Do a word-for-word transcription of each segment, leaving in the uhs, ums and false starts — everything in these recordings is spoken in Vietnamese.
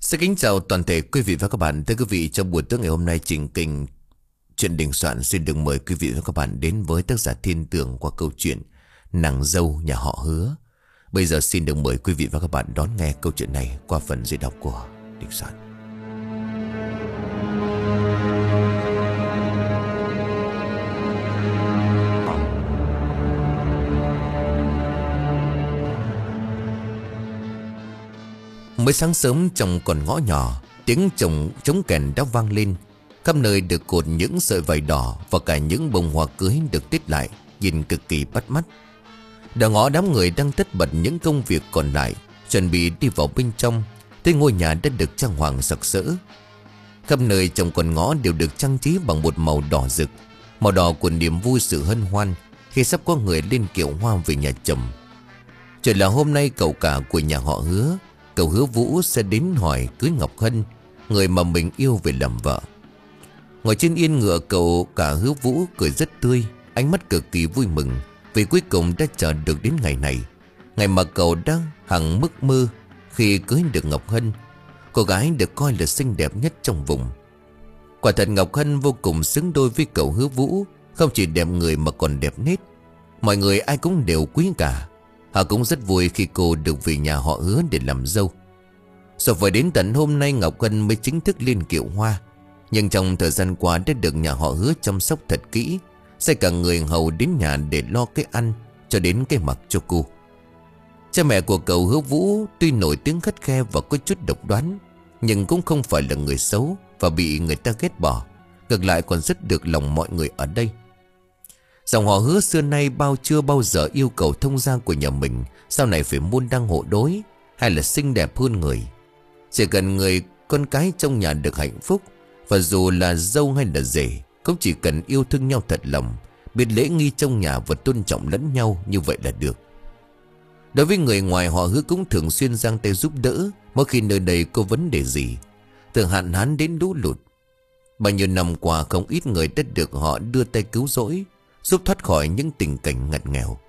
Xin kính chào toàn thể quý vị và các bạn. Thưa quý vị, trong buổi tối ngày hôm nay, Trình Kình Chuyện Đình Soạn xin được mời quý vị và các bạn đến với tác giả Thiên Tường qua câu chuyện Nàng Dâu Nhà Họ Hứa. Bây giờ xin được mời quý vị và các bạn đón nghe câu chuyện này qua phần diễn đọc của Đình Soạn. Mới sáng sớm trong con ngõ nhỏ, tiếng trống trống kèn đã vang lên. Khắp nơi được cột những sợi vải đỏ và cả những bông hoa cưới được tít lại, nhìn cực kỳ bắt mắt. Đầu ngõ đám người đang tất bật những công việc còn lại, chuẩn bị đi vào bên trong. Thấy ngôi nhà đã được trang hoàng sặc sỡ. Khắp nơi trong con ngõ đều được trang trí bằng một màu đỏ rực, màu đỏ của niềm vui sự hân hoan khi sắp có người lên kiệu hoa về nhà chồng. Trời là hôm nay cậu cả của nhà họ Hứa, cậu Hứa Vũ sẽ đến hỏi cưới Ngọc Hân, người mà mình yêu về làm vợ. Ngồi trên yên ngựa, cậu cả Hứa Vũ cười rất tươi, ánh mắt cực kỳ vui mừng vì cuối cùng đã chờ được đến ngày này, ngày mà cậu đang hằng mơ mơ khi cưới được Ngọc Hân, cô gái được coi là xinh đẹp nhất trong vùng. Quả thật Ngọc Hân vô cùng xứng đôi với cậu Hứa Vũ, không chỉ đẹp người mà còn đẹp nết. Mọi người ai cũng đều quý cả. Họ cũng rất vui khi cô được về nhà họ Hứa để làm dâu. Rồi phải đến tận hôm nay Ngọc Hân mới chính thức lên kiệu hoa. Nhưng trong thời gian qua đã được nhà họ Hứa chăm sóc thật kỹ, sai cả người hầu đến nhà để lo cái ăn cho đến cái mặc cho cô. Cha mẹ của cậu Hứa Vũ tuy nổi tiếng khắt khe và có chút độc đoán, nhưng cũng không phải là người xấu và bị người ta ghét bỏ. Ngược lại còn rất được lòng mọi người ở đây. Dòng họ Hứa xưa nay bao chưa bao giờ yêu cầu thông gia của nhà mình sau này phải môn đăng hộ đối hay là xinh đẹp hơn người. Chỉ cần người con cái trong nhà được hạnh phúc, và dù là dâu hay là rể cũng chỉ cần yêu thương nhau thật lòng, biết lễ nghi trong nhà và tôn trọng lẫn nhau, như vậy là được. Đối với người ngoài, họ Hứa cũng thường xuyên giang tay giúp đỡ mỗi khi nơi đây có vấn đề gì, từ hạn hán đến lũ lụt. Bao nhiêu năm qua không ít người đã được họ đưa tay cứu rỗi, giúp thoát khỏi những tình cảnh ngặt nghèo.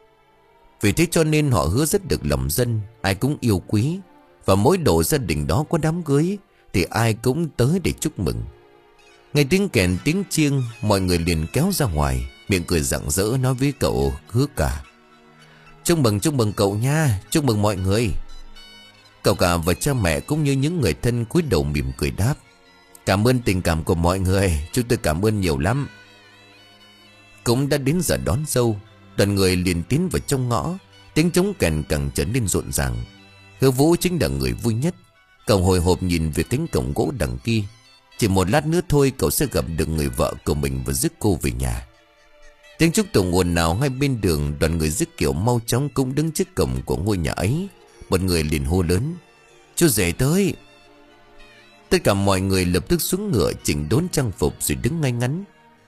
Vì thế cho nên họ Hứa rất được lòng dân, ai cũng yêu quý. Và mỗi độ gia đình đó có đám cưới thì ai cũng tới để chúc mừng. Nghe tiếng kèn tiếng chiêng, mọi người liền kéo ra ngoài, miệng cười rạng rỡ nói với cậu Hứa cả: Chúc mừng chúc mừng cậu nha, chúc mừng mọi người. Cậu cả và cha mẹ cũng như những người thân cúi đầu mỉm cười đáp: Cảm ơn tình cảm của mọi người, chúng tôi cảm ơn nhiều lắm. Cũng đã đến giờ đón dâu, đoàn người liền tiến vào trong ngõ. Tiếng trống kèn càng trở nên rộn ràng. Hứa Vũ chính là người vui nhất. Cậu hồi hộp nhìn về cánh cổng gỗ đằng kia. Chỉ một lát nữa thôi cậu sẽ gặp được người vợ của mình và rước cô về nhà. Tiếng chúc tụng ồn ào hai bên đường. Đoàn người rước kiệu mau chóng cũng đứng trước cổng của ngôi nhà ấy. Một người liền hô lớn: Chú rể tới. Tất cả mọi người lập tức xuống ngựa chỉnh đốn trang phục rồi đứng ngay ngắn,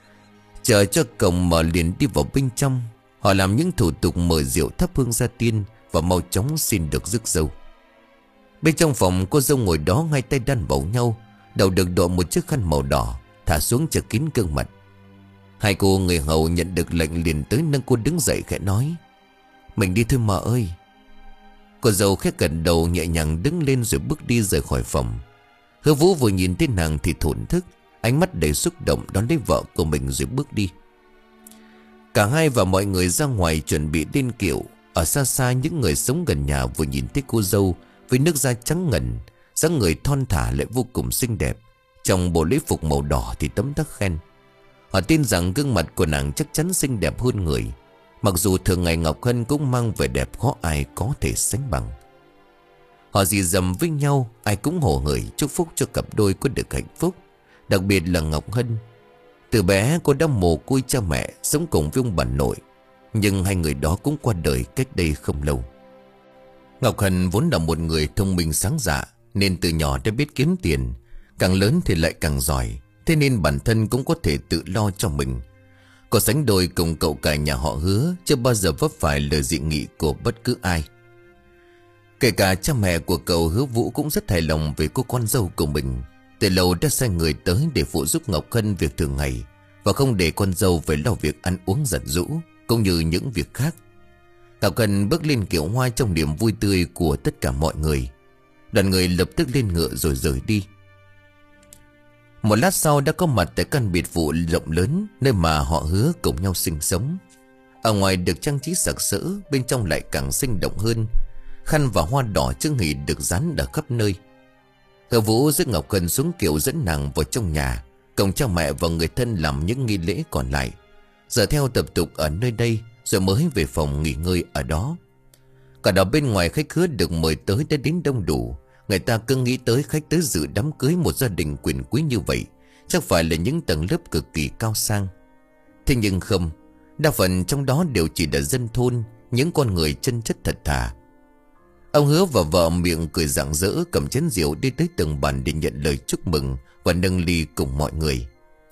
chờ cho cổng mở liền đi vào bên trong. Họ làm những thủ tục mời rượu thắp hương gia tiên và mau chóng xin được rước dâu. Bên trong phòng, cô dâu ngồi đó hai tay đan vào nhau, đầu được đội một chiếc khăn màu đỏ thả xuống cho kín gương mặt. Hai cô người hầu nhận được lệnh liền tới nâng cô đứng dậy khẽ nói: Mình đi thôi mợ ơi. Cô dâu khẽ gật đầu nhẹ nhàng đứng lên rồi bước đi rời khỏi phòng. Hứa Vũ vừa nhìn thấy nàng thì thổn thức, ánh mắt đầy xúc động đón lấy vợ của mình rồi bước đi. Cả hai và mọi người ra ngoài chuẩn bị lên kiệu. Ở xa xa, những người sống gần nhà vừa nhìn thấy cô dâu với nước da trắng ngần, dáng người thon thả lại vô cùng xinh đẹp, trong bộ lễ phục màu đỏ thì tấm tắc khen. Họ tin rằng gương mặt của nàng chắc chắn xinh đẹp hơn người. Mặc dù thường ngày Ngọc Hân cũng mang vẻ đẹp khó ai có thể sánh bằng. Họ dì dầm với nhau, ai cũng hồ hởi chúc phúc cho cặp đôi có được hạnh phúc. Đặc biệt là Ngọc Hân. Từ bé cô đã mồ côi cha mẹ, sống cùng với ông bà nội, nhưng hai người đó cũng qua đời cách đây không lâu. Ngọc Hân vốn là một người thông minh sáng dạ, nên từ nhỏ đã biết kiếm tiền, càng lớn thì lại càng giỏi. Thế nên bản thân cũng có thể tự lo cho mình. Cô sánh đôi cùng cậu cả nhà họ Hứa, chưa bao giờ vấp phải lời dị nghị của bất cứ ai. Kể cả cha mẹ của cậu Hứa Vũ cũng rất hài lòng về cô con dâu của mình. Từ lâu đã sai người tới để phụ giúp Ngọc Hân việc thường ngày, và không để con dâu phải lo việc ăn uống giặt giũ cũng như những việc khác. Ngọc Hân bước lên kiệu hoa trong niềm vui tươi của tất cả mọi người. Đoàn người lập tức lên ngựa rồi rời đi. Một lát sau đã có mặt tại căn biệt vụ rộng lớn, nơi mà họ Hứa cùng nhau sinh sống. Ở ngoài được trang trí sặc sỡ, bên trong lại càng sinh động hơn. Khăn và hoa đỏ trưng hỷ được dán ở khắp nơi. Hứa Vũ dẫn Ngọc Hân xuống kiệu dẫn nàng vào trong nhà, cùng cha mẹ và người thân làm những nghi lễ còn lại. Giờ theo tập tục ở nơi đây, rồi mới về phòng nghỉ ngơi ở đó. Cả đó bên ngoài khách khứa được mời tới đã đến đông đủ. Người ta cứ nghĩ tới khách tới dự đám cưới một gia đình quyền quý như vậy chắc phải là những tầng lớp cực kỳ cao sang. Thế nhưng không, đa phần trong đó đều chỉ là dân thôn, những con người chân chất thật thà. Ông Hứa và vợ miệng cười rạng rỡ, cầm chén rượu đi tới từng bàn để nhận lời chúc mừng và nâng ly cùng mọi người.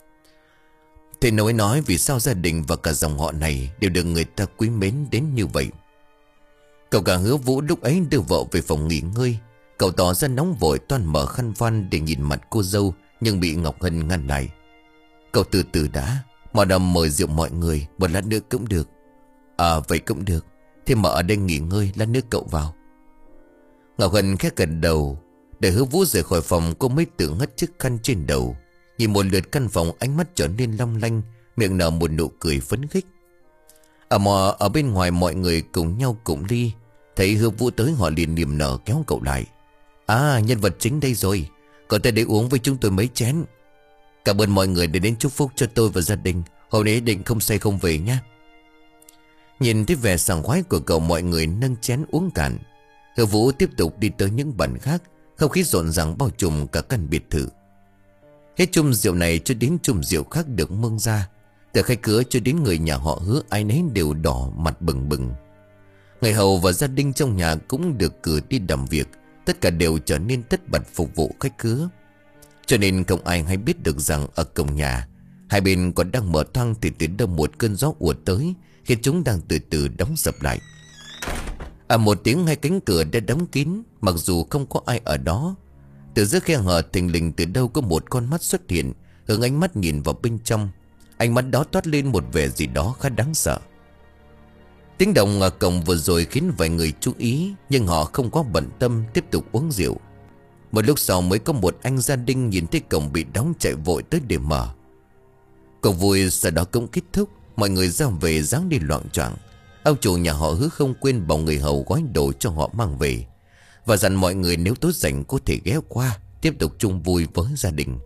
Thầy nói nói vì sao gia đình và cả dòng họ này đều được người ta quý mến đến như vậy. Cậu cả Hứa Vũ lúc ấy đưa vợ về phòng nghỉ ngơi. Cậu tỏ ra nóng vội toan mở khăn voan để nhìn mặt cô dâu, nhưng bị Ngọc Hân ngăn lại. Cậu từ từ đã, mà đầm mời rượu mọi người, một lát nữa cũng được. À vậy cũng được, thì mở ở đây nghỉ ngơi, lát nữa cậu vào. Ngọc Hân khẽ gật đầu. Để Hứa Vũ rời khỏi phòng, cô mới tự ngất chiếc khăn trên đầu, nhìn một lượt căn phòng, ánh mắt trở nên long lanh, miệng nở một nụ cười phấn khích. Ở mò ở bên ngoài mọi người cùng nhau cụng ly. Thấy Hứa Vũ tới họ liền niềm nở kéo cậu lại. À, nhân vật chính đây rồi, cậu tới đây uống với chúng tôi mấy chén. Cảm ơn mọi người đã đến chúc phúc cho tôi và gia đình. Hôm nay định không say không về nhé. Nhìn thấy vẻ sảng khoái của cậu, mọi người nâng chén uống cạn. Hứa Vũ tiếp tục đi tới những bàn khác. Không khí rộn ràng bao trùm cả căn biệt thự. Hết chung rượu này cho đến chung rượu khác được mưng ra. Từ khách cửa cho đến người nhà họ Hứa, ai nấy đều đỏ mặt bừng bừng. Người hầu và gia đình trong nhà cũng được cử đi làm việc. Tất cả đều trở nên tất bật phục vụ khách khứa. Cho nên không ai hay biết được rằng ở cổng nhà hai bên còn đang mở toang thì từ đâu một cơn gió ùa tới, khiến chúng đang từ từ đóng sập lại. À một tiếng hai cánh cửa đã đóng kín, mặc dù không có ai ở đó. Từ giữa khe hở thình lình từ đâu có một con mắt xuất hiện, hướng ánh mắt nhìn vào bên trong. Ánh mắt đó toát lên một vẻ gì đó khá đáng sợ. Tiếng động ở cổng vừa rồi khiến vài người chú ý, nhưng họ không có bận tâm, tiếp tục uống rượu. Một lúc sau mới có một anh gia đình nhìn thấy cổng bị đóng chạy vội tới để mở. Cuộc vui sau đó cũng kết thúc, mọi người ra về dáng đi loạng choạng. Ông chủ nhà họ Hứa không quên bảo người hầu gói đồ cho họ mang về, và dặn mọi người nếu tối rảnh có thể ghé qua tiếp tục chung vui với gia đình.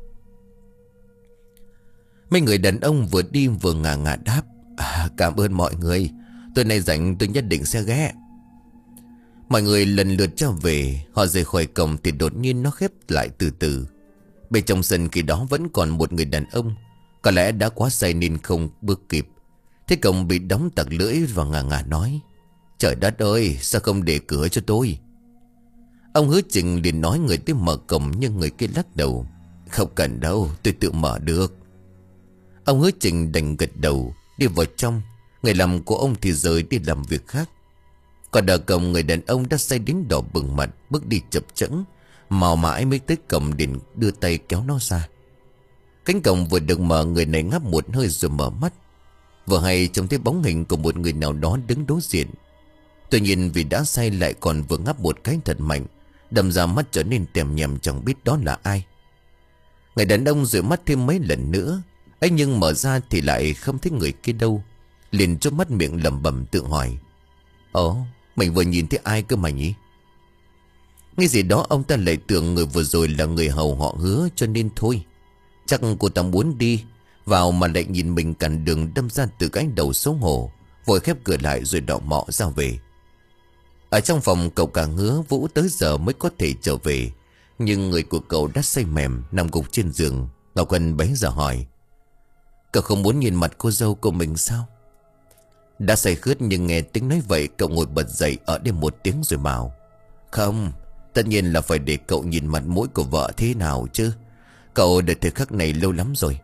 Mấy người đàn ông vừa đi vừa ngà ngà đáp: à, cảm ơn mọi người, tối nay rảnh tôi nhất định sẽ ghé. Mọi người lần lượt trở về. Họ rời khỏi cổng thì đột nhiên nó khép lại từ từ. Bên trong sân khi đó vẫn còn một người đàn ông, có lẽ đã quá say nên không bước kịp. Thế cổng bị đóng tặc lưỡi và ngà ngà nói: trời đất ơi, sao không để cửa cho tôi? Ông Hứa Trình liền nói người tới mở cổng, nhưng người kia lắc đầu: không cần đâu, tôi tự mở được. Ông Hứa Trình đành gật đầu đi vào trong. Người làm của ông thì rời đi làm việc khác. Còn ở cổng, người đàn ông đã say đến đỏ bừng mặt, bước đi chập chững, mò mãi mới tới cổng điện đưa tay kéo nó ra. Cánh cổng vừa được mở, người này ngáp một hơi rồi mở mắt. Vừa hay trông thấy bóng hình của một người nào đó đứng đối diện. Tuy nhiên vì đã say lại còn vừa ngáp một cái thật mạnh, đâm ra mắt trở nên tèm nhèm, chẳng biết đó là ai. Người đàn ông rủi mắt thêm mấy lần nữa, ấy nhưng mở ra thì lại không thấy người kia đâu. Liền chớp mắt miệng lẩm bẩm tự hỏi: ồ, mình vừa nhìn thấy ai cơ mà nhỉ? Nghe gì đó ông ta lại tưởng người vừa rồi là người hầu họ Hứa, cho nên thôi. Chắc cô ta muốn đi vào mà lại nhìn mình cản đường, đâm ra từ cái đầu xấu hổ, vội khép cửa lại rồi đỏ mọ ra về. Ở trong phòng, cậu cả Hứa Vũ tới giờ mới có thể trở về, nhưng người của cậu đã say mềm nằm gục trên giường. Ngọc Hân bấy giờ hỏi: cậu không muốn nhìn mặt cô dâu của mình sao? Đã say khướt nhưng nghe tiếng nói vậy, cậu ngồi bật dậy ở đây một tiếng rồi bảo: không, tất nhiên là phải để cậu nhìn mặt mũi của vợ thế nào chứ. Cậu đợi thời khắc này lâu lắm rồi.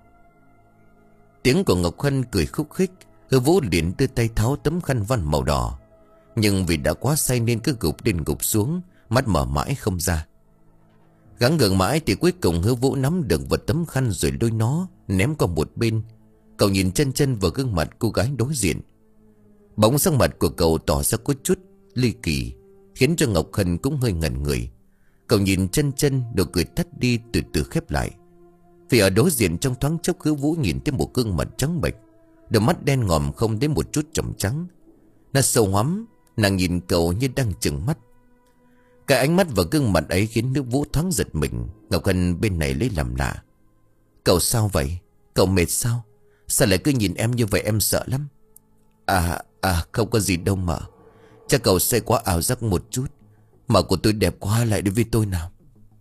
Tiếng của Ngọc Hân cười khúc khích. Hứa Vũ liền đưa tay tháo tấm khăn văn màu đỏ, nhưng vì đã quá say nên cứ gục lên gục xuống, mắt mở mãi không ra. Gắng gượng mãi thì cuối cùng Hứa Vũ nắm được vật tấm khăn rồi lôi nó ném qua một bên. Cậu nhìn chân chân vào gương mặt cô gái đối diện. Bỗng sắc mặt của cậu tỏ ra có chút ly kỳ, khiến cho Ngọc Hân cũng hơi ngẩn người. Cậu nhìn chân chân, nụ cười tắt đi từ từ khép lại. Vì ở đối diện trong thoáng chốc, Hứa Vũ nhìn thấy một gương mặt trắng bệch, đôi mắt đen ngòm không đến một chút trầm trắng. Nó sâu hoắm, nàng nhìn cậu như đang trừng mắt. Cái ánh mắt và gương mặt ấy khiến Hứa Vũ thoáng giật mình. Ngọc Hân bên này lấy làm lạ. Cậu sao vậy? Cậu mệt sao? Sao lại cứ nhìn em như vậy, em sợ lắm. À, à không có gì đâu mà. Chắc cậu say quá ảo giác một chút. Mà của tôi đẹp quá, lại đi với tôi nào.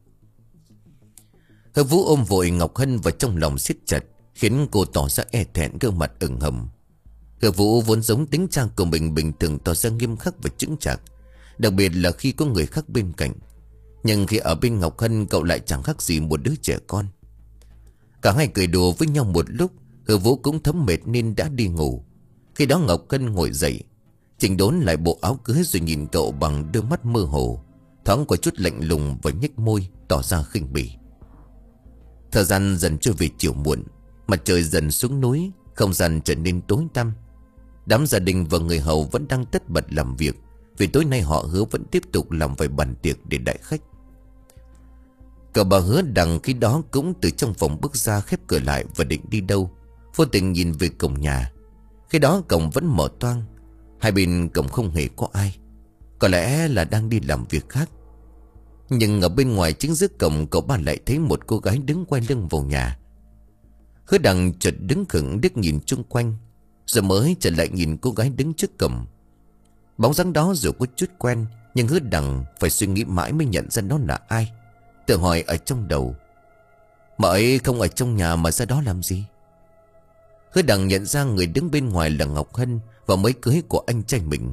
Hứa Vũ ôm vội Ngọc Hân vào trong lòng siết chặt, khiến cô tỏ ra e thẹn, gương mặt ửng hồng. Hứa Vũ vốn giống tính trang của mình, bình thường tỏ ra nghiêm khắc và chững chạc, đặc biệt là khi có người khác bên cạnh. Nhưng khi ở bên Ngọc Hân, cậu lại chẳng khác gì một đứa trẻ con. Cả hai cười đùa với nhau một lúc. Hứa Vũ cũng thấm mệt nên đã đi ngủ. Khi đó Ngọc Hân ngồi dậy, chỉnh đốn lại bộ áo cưới, rồi nhìn cậu bằng đôi mắt mơ hồ, thoáng có chút lạnh lùng và nhếch môi tỏ ra khinh bỉ. Thời gian dần trôi về chiều muộn, mặt trời dần xuống núi, không gian trở nên tối tăm. Đám gia đình và người hầu vẫn đang tất bật làm việc, vì tối nay họ Hứa vẫn tiếp tục làm vài bàn tiệc để đãi khách. Cậu bà Hứa Đằng khi đó cũng từ trong phòng bước ra, khép cửa lại và định đi đâu, vô tình nhìn về cổng nhà. Khi đó cổng vẫn mở toang, hai bên cổng không hề có ai, có lẽ là đang đi làm việc khác. Nhưng ở bên ngoài chính giữa cổng, cậu ba lại thấy một cô gái đứng quay lưng vào nhà. Hứa Đằng chợt đứng khựng, liếc nhìn chung quanh, rồi mới trở lại nhìn cô gái đứng trước cổng. Bóng dáng đó dù có chút quen, nhưng Hứa Đằng phải suy nghĩ mãi mới nhận ra nó là ai. Tự hỏi ở trong đầu, mà ấy không ở trong nhà mà ra đó làm gì? Hứa Đằng nhận ra người đứng bên ngoài là Ngọc Hân và mới cưới của anh trai mình.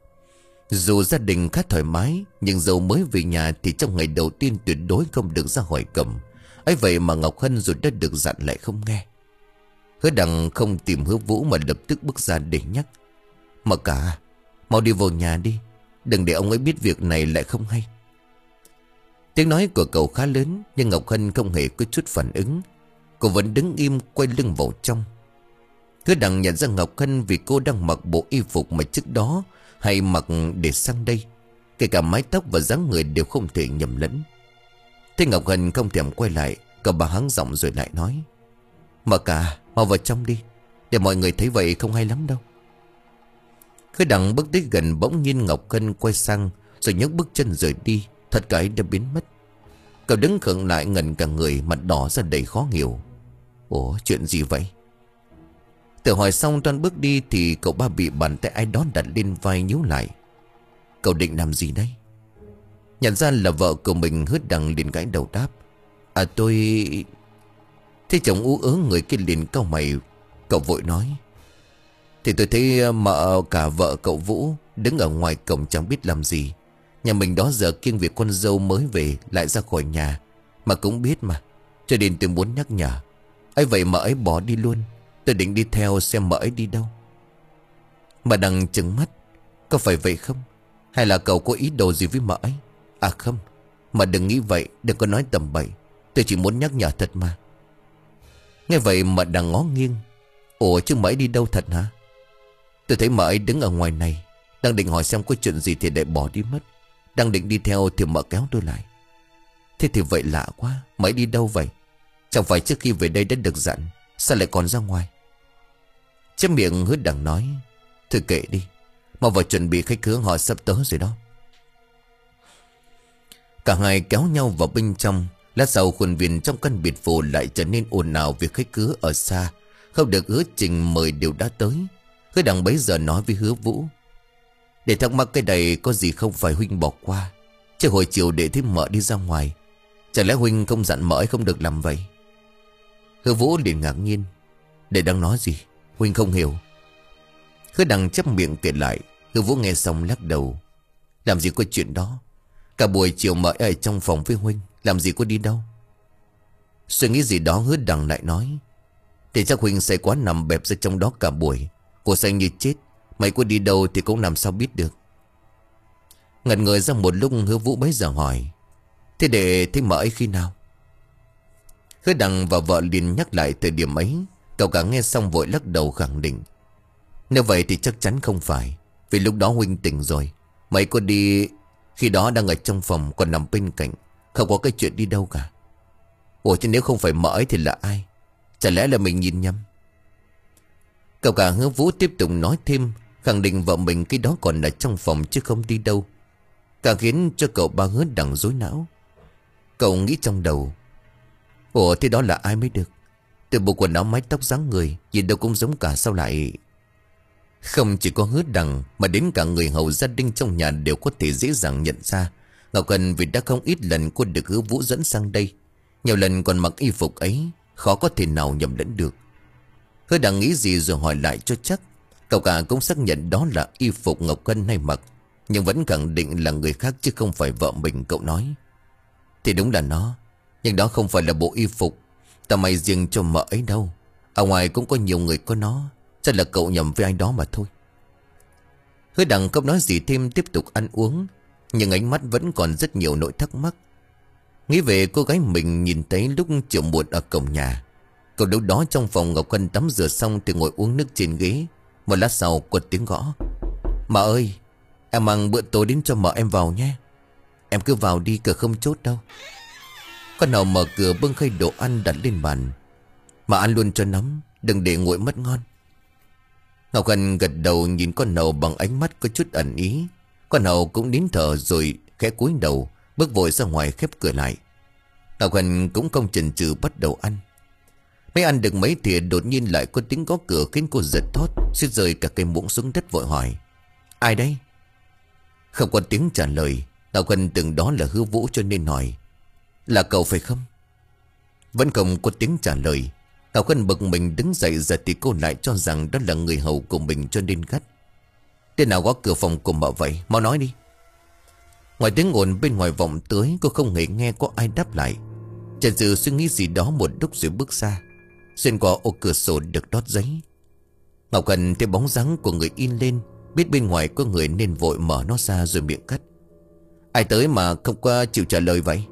Dù gia đình khá thoải mái, nhưng dâu mới về nhà thì trong ngày đầu tiên tuyệt đối không được ra khỏi cổng. Ấy vậy mà Ngọc Hân dù đã được dặn lại không nghe. Hứa Đằng không tìm Hứa Vũ mà lập tức bước ra để nhắc. Mà cả, mau đi vào nhà đi, đừng để ông ấy biết việc này lại không hay. Tiếng nói của cậu khá lớn, nhưng Ngọc Hân không hề có chút phản ứng. Cô vẫn đứng im quay lưng vào trong. Hứa Đằng nhận ra Ngọc Hân vì cô đang mặc bộ y phục mà trước đó hay mặc để sang đây. Kể cả mái tóc và dáng người đều không thể nhầm lẫn. Thế Ngọc Hân không thèm quay lại, cậu bà hắng giọng rồi lại nói. Mà cả, mau vào trong đi, để mọi người thấy vậy không hay lắm đâu. Hứa Đằng bước tới gần, bỗng nhiên Ngọc Hân quay sang, rồi nhấc bước chân rời đi. Thật cái đã biến mất. Cậu đứng khựng lại, ngẩn cả người, mặt đỏ ra đầy khó hiểu. Ủa, chuyện gì vậy? Tự hỏi xong toan bước đi thì cậu ba bị bàn tay ai đó đặt lên vai nhíu lại. Cậu định làm gì đây? Nhận ra là vợ của mình, Hứa Đằng liền gãi đầu đáp. À tôi... Thế chồng ú ớ người kia liền cau mày. Cậu vội nói. Thì tôi thấy mợ cả vợ cậu Vũ đứng ở ngoài cổng chẳng biết làm gì. Nhà mình đó giờ kiêng việc con dâu mới về lại ra khỏi nhà, mà cũng biết mà, cho nên tôi muốn nhắc nhở. Ấy vậy mà ấy bỏ đi luôn. Tôi định đi theo xem mợ ấy đi đâu. Mà Đằng trừng mắt. Có phải vậy không? Hay là cậu có ý đồ gì với mợ ấy? À không, mà đừng nghĩ vậy, đừng có nói tầm bậy. Tôi chỉ muốn nhắc nhở thật mà. Nghe vậy mà Đằng ngó nghiêng. Ủa chứ mợ ấy đi đâu thật hả? Tôi thấy mợ ấy đứng ở ngoài này, đang định hỏi xem có chuyện gì thì lại bỏ đi mất. Đang định đi theo thì mợ kéo tôi lại. Thế thì vậy lạ quá. Mợ ấy đi đâu vậy? Chẳng phải trước khi về đây đã được dặn, sao lại còn ra ngoài? Chép miệng Hứa Đằng nói. Thôi kệ đi, mau vào chuẩn bị, khách khứa họ sắp tới rồi đó. Cả hai kéo nhau vào bên trong. Lát sau khuôn viên trong căn biệt phủ lại trở nên ồn ào vì khách khứa ở xa không được Hứa Trình mời đều đã tới. Hứa Đằng bấy giờ nói với Hứa Vũ. Để thắc mắc cái này có gì không phải huynh bỏ qua, chứ hồi chiều để thấy mợ đi ra ngoài, chẳng lẽ huynh không dặn mợ ấy không được làm vậy? Hứa Vũ liền ngạc nhiên. Để đang nói gì? Huynh không hiểu. Hứa Đằng chép miệng kể lại. Hứa Vũ nghe xong lắc đầu. Làm gì có chuyện đó. Cả buổi chiều mợ ấy ở trong phòng với huynh, làm gì có đi đâu. Suy nghĩ gì đó Hứa Đằng lại nói. Thì chắc huynh say quá nằm bẹp ra trong đó cả buổi, cô say như chết. Mày có đi đâu thì cũng làm sao biết được. Ngẩn người ra một lúc, Hứa Vũ bấy giờ hỏi. Thế để thấy mợ ấy khi nào? Hứa Đằng và vợ liền nhắc lại thời điểm ấy. Cậu cả nghe xong vội lắc đầu khẳng định. Nếu vậy thì chắc chắn không phải, vì lúc đó huynh tỉnh rồi. Mày có đi khi đó đang ở trong phòng, còn nằm bên cạnh. Không có cái chuyện đi đâu cả. Ủa chứ nếu không phải mợ ấy thì là ai? Chả lẽ là mình nhìn nhầm? Cậu cả Hứa Vũ tiếp tục nói thêm, khẳng định vợ mình cái đó còn ở trong phòng chứ không đi đâu. Càng khiến cho cậu ba Hứa Đằng rối não. Cậu nghĩ trong đầu, ủa thế đó là ai mới được? Từ bộ quần áo mái tóc dáng người nhìn đâu cũng giống cả, sao lại... Không chỉ có Hứa Đằng mà đến cả người hầu gia đình trong nhà đều có thể dễ dàng nhận ra. Ngọc Hân vì đã không ít lần cô được Hứa Vũ dẫn sang đây, nhiều lần còn mặc y phục ấy, khó có thể nào nhầm lẫn được. Hứa Đằng nghĩ gì rồi hỏi lại cho chắc. Cậu cả cũng xác nhận đó là y phục Ngọc Hân hay mặc, nhưng vẫn khẳng định là người khác chứ không phải vợ mình. Cậu nói, thì đúng là nó, nhưng đó không phải là bộ y phục tao may riêng cho mợ ấy đâu. Ở ngoài cũng có nhiều người có nó, chắc là cậu nhầm với ai đó mà thôi. Hứa Đằng không nói gì thêm, tiếp tục ăn uống, nhưng ánh mắt vẫn còn rất nhiều nỗi thắc mắc. Nghĩ về cô gái mình nhìn thấy lúc chiều muộn ở cổng nhà. Cậu lúc đó trong phòng Ngọc Hân tắm rửa xong thì ngồi uống nước trên ghế. Một lát sau có tiếng gõ. Mợ ơi, em mang bữa tối đến cho mợ em vào nhé. Em cứ vào đi, cửa không chốt đâu. Con nào mở cửa bưng khay đồ ăn đặt lên bàn. Mà ăn luôn cho nóng, đừng để nguội mất ngon. Ngọc Hân gật đầu nhìn con nào bằng ánh mắt có chút ẩn ý. Con nào cũng nín thở rồi khẽ cúi đầu, bước vội ra ngoài khép cửa lại. Ngọc Hân cũng không chần chừ bắt đầu ăn. Mới ăn được mấy thìa đột nhiên lại có tiếng gõ cửa khiến cô giật thót, suýt rơi cả cây muỗng xuống đất, vội hỏi, ai đấy? Không có tiếng trả lời. Ngọc Hân tưởng đó là Hứa Vũ cho nên hỏi, là cậu phải không? Vẫn không có tiếng trả lời. Ngọc Hân bực mình đứng dậy, giờ thì cô lại cho rằng đó là người hầu của mình cho nên gắt, tên nào gõ cửa phòng của mợ vậy, mau nói đi. Ngoài tiếng ồn bên ngoài vọng tới, cô không hề nghe có ai đáp lại. Chần chừ suy nghĩ gì đó một lúc rồi bước ra. Xuyên qua ô cửa sổ được đót giấy, Ngọc Hân thấy bóng dáng của người in lên, biết bên ngoài có người nên vội mở nó ra rồi miệng cắt, ai tới mà không có chịu trả lời vậy?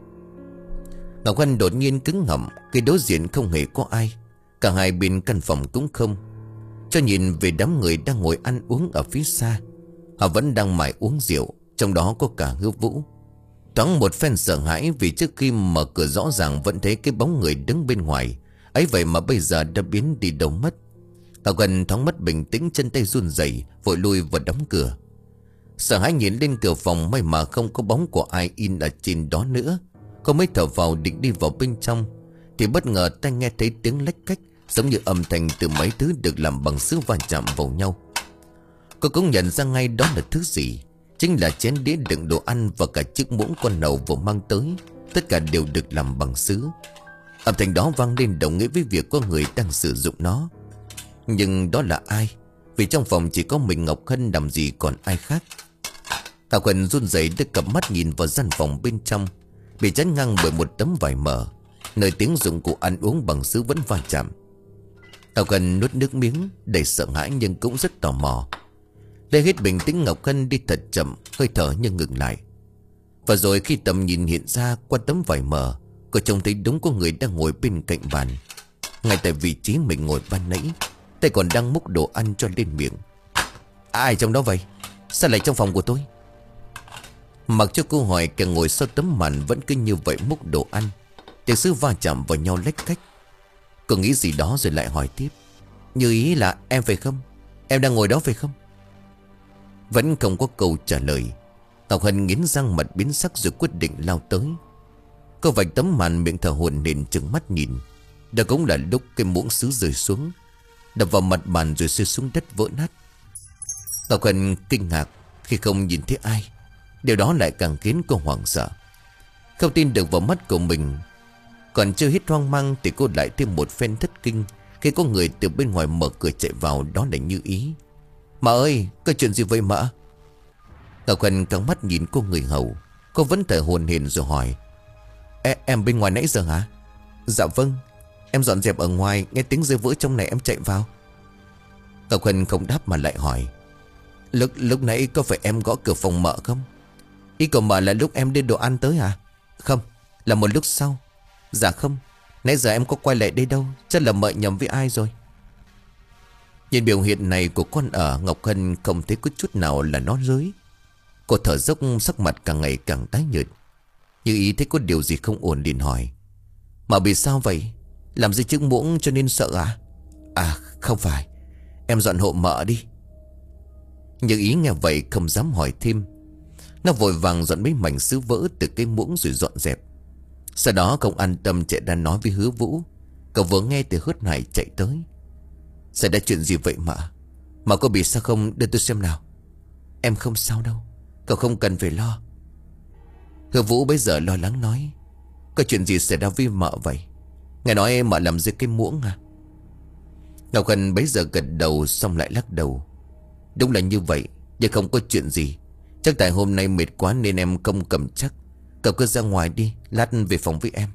Ngọc Hân đột nhiên cứng họng. Cái đối diện không hề có ai, cả hai bên căn phòng cũng không. Cho nhìn về đám người đang ngồi ăn uống ở phía xa, họ vẫn đang mải uống rượu, trong đó có cả Hứa Vũ. Thoáng một phen sợ hãi vì trước khi mở cửa rõ ràng vẫn thấy cái bóng người đứng bên ngoài ấy, vậy mà bây giờ đã biến đi đâu mất. Ngọc Hân thoáng mất bình tĩnh, chân tay run rẩy vội lui và đóng cửa. Sợ hãi nhìn lên cửa phòng, may mà không có bóng của ai in ở trên đó nữa. Cô mới thở vào định đi vào bên trong thì bất ngờ tai nghe thấy tiếng lách cách, giống như âm thanh từ mấy thứ được làm bằng sứ va chạm vào nhau. Cô cũng nhận ra ngay đó là thứ gì. Chính là chén đĩa đựng đồ ăn và cả chiếc muỗng con nầu vừa mang tới, tất cả đều được làm bằng sứ. Âm thanh đó vang lên đồng nghĩa với việc có người đang sử dụng nó. Nhưng đó là ai? Vì trong phòng chỉ có mình Ngọc Hân, làm gì còn ai khác. Ngọc Hân run rẩy đưa cặp mắt nhìn vào gian phòng bên trong, bị chắn ngang bởi một tấm vải mờ, nơi tiếng dụng cụ ăn uống bằng sứ vẫn va chạm. Ngọc Hân nuốt nước miếng, đầy sợ hãi nhưng cũng rất tò mò. Để hết bình tĩnh, Ngọc Hân đi thật chậm, hơi thở nhưng ngừng lại. Và rồi khi tầm nhìn hiện ra qua tấm vải mờ, cô trông thấy đúng có người đang ngồi bên cạnh bàn, ngay tại vị trí mình ngồi ban nãy, tay còn đang múc đồ ăn cho lên miệng. Ai trong đó vậy? Sao lại trong phòng của tôi? Mặc cho câu hỏi, kẻ ngồi sau tấm màn vẫn cứ như vậy múc đồ ăn. Tiếng sứ va chạm vào nhau lách cách. Cô nghĩ gì đó rồi lại hỏi tiếp, như ý là em phải không? Em đang ngồi đó phải không? Vẫn không có câu trả lời. Ngọc Hân nghiến răng, mặt biến sắc rồi quyết định lao tới. Cô vạch tấm màn, miệng thở hổn hển trừng mắt nhìn. Đó cũng là lúc cái muỗng sứ rơi xuống, đập vào mặt bàn rồi rơi xuống đất vỡ nát. Ngọc Hân kinh ngạc khi không nhìn thấy ai. Điều đó lại càng khiến cô hoảng sợ, không tin được vào mắt của mình. Còn chưa hết hoang mang thì cô lại thêm một phen thất kinh khi có người từ bên ngoài mở cửa chạy vào, đó là Như Ý. Mợ ơi, có chuyện gì vậy mợ? Ngọc Hân căng mắt nhìn cô người hầu. Cô vẫn thở hổn hển rồi hỏi, e, em bên ngoài nãy giờ hả? Dạ vâng, em dọn dẹp ở ngoài, nghe tiếng rơi vỡ trong này em chạy vào. Ngọc Hân không đáp mà lại hỏi, Lúc lúc nãy có phải em gõ cửa phòng mợ không? Ý của mợ là lúc em đưa đồ ăn tới hả? Không, là một lúc sau. Dạ không, nãy giờ em có quay lại đây đâu, chắc là mợ nhầm với ai rồi. Nhìn biểu hiện này của con ở, Ngọc Hân không thấy có chút nào là nói dối. Cô thở dốc, sắc mặt càng ngày càng tái nhợt. Như Ý thấy có điều gì không ổn liền hỏi: Mà bị sao vậy? Làm gì chiếc muỗng cho nên sợ à? À không phải, em dọn hộ mợ đi. Như Ý nghe vậy không dám hỏi thêm. Nó vội vàng dọn mấy mảnh sứ vỡ từ cái muỗng rồi dọn dẹp. Sau đó không an tâm chạy ra nói với Hứa Vũ. Cậu vừa nghe thì hớt hải chạy tới: Xảy ra chuyện gì vậy mợ? Mà có bị sao không, đưa tôi xem nào. Em không sao đâu, cậu không cần phải lo. Hứa Vũ bây giờ lo lắng nói: Có chuyện gì xảy ra với mợ vậy? Nghe nói mợ làm rơi cái muỗng à? Ngọc Hân bấy giờ gật đầu xong lại lắc đầu: Đúng là như vậy, nhưng không có chuyện gì. Chắc tại hôm nay mệt quá nên em không cầm chắc. Cậu cứ ra ngoài đi, lát về phòng với em.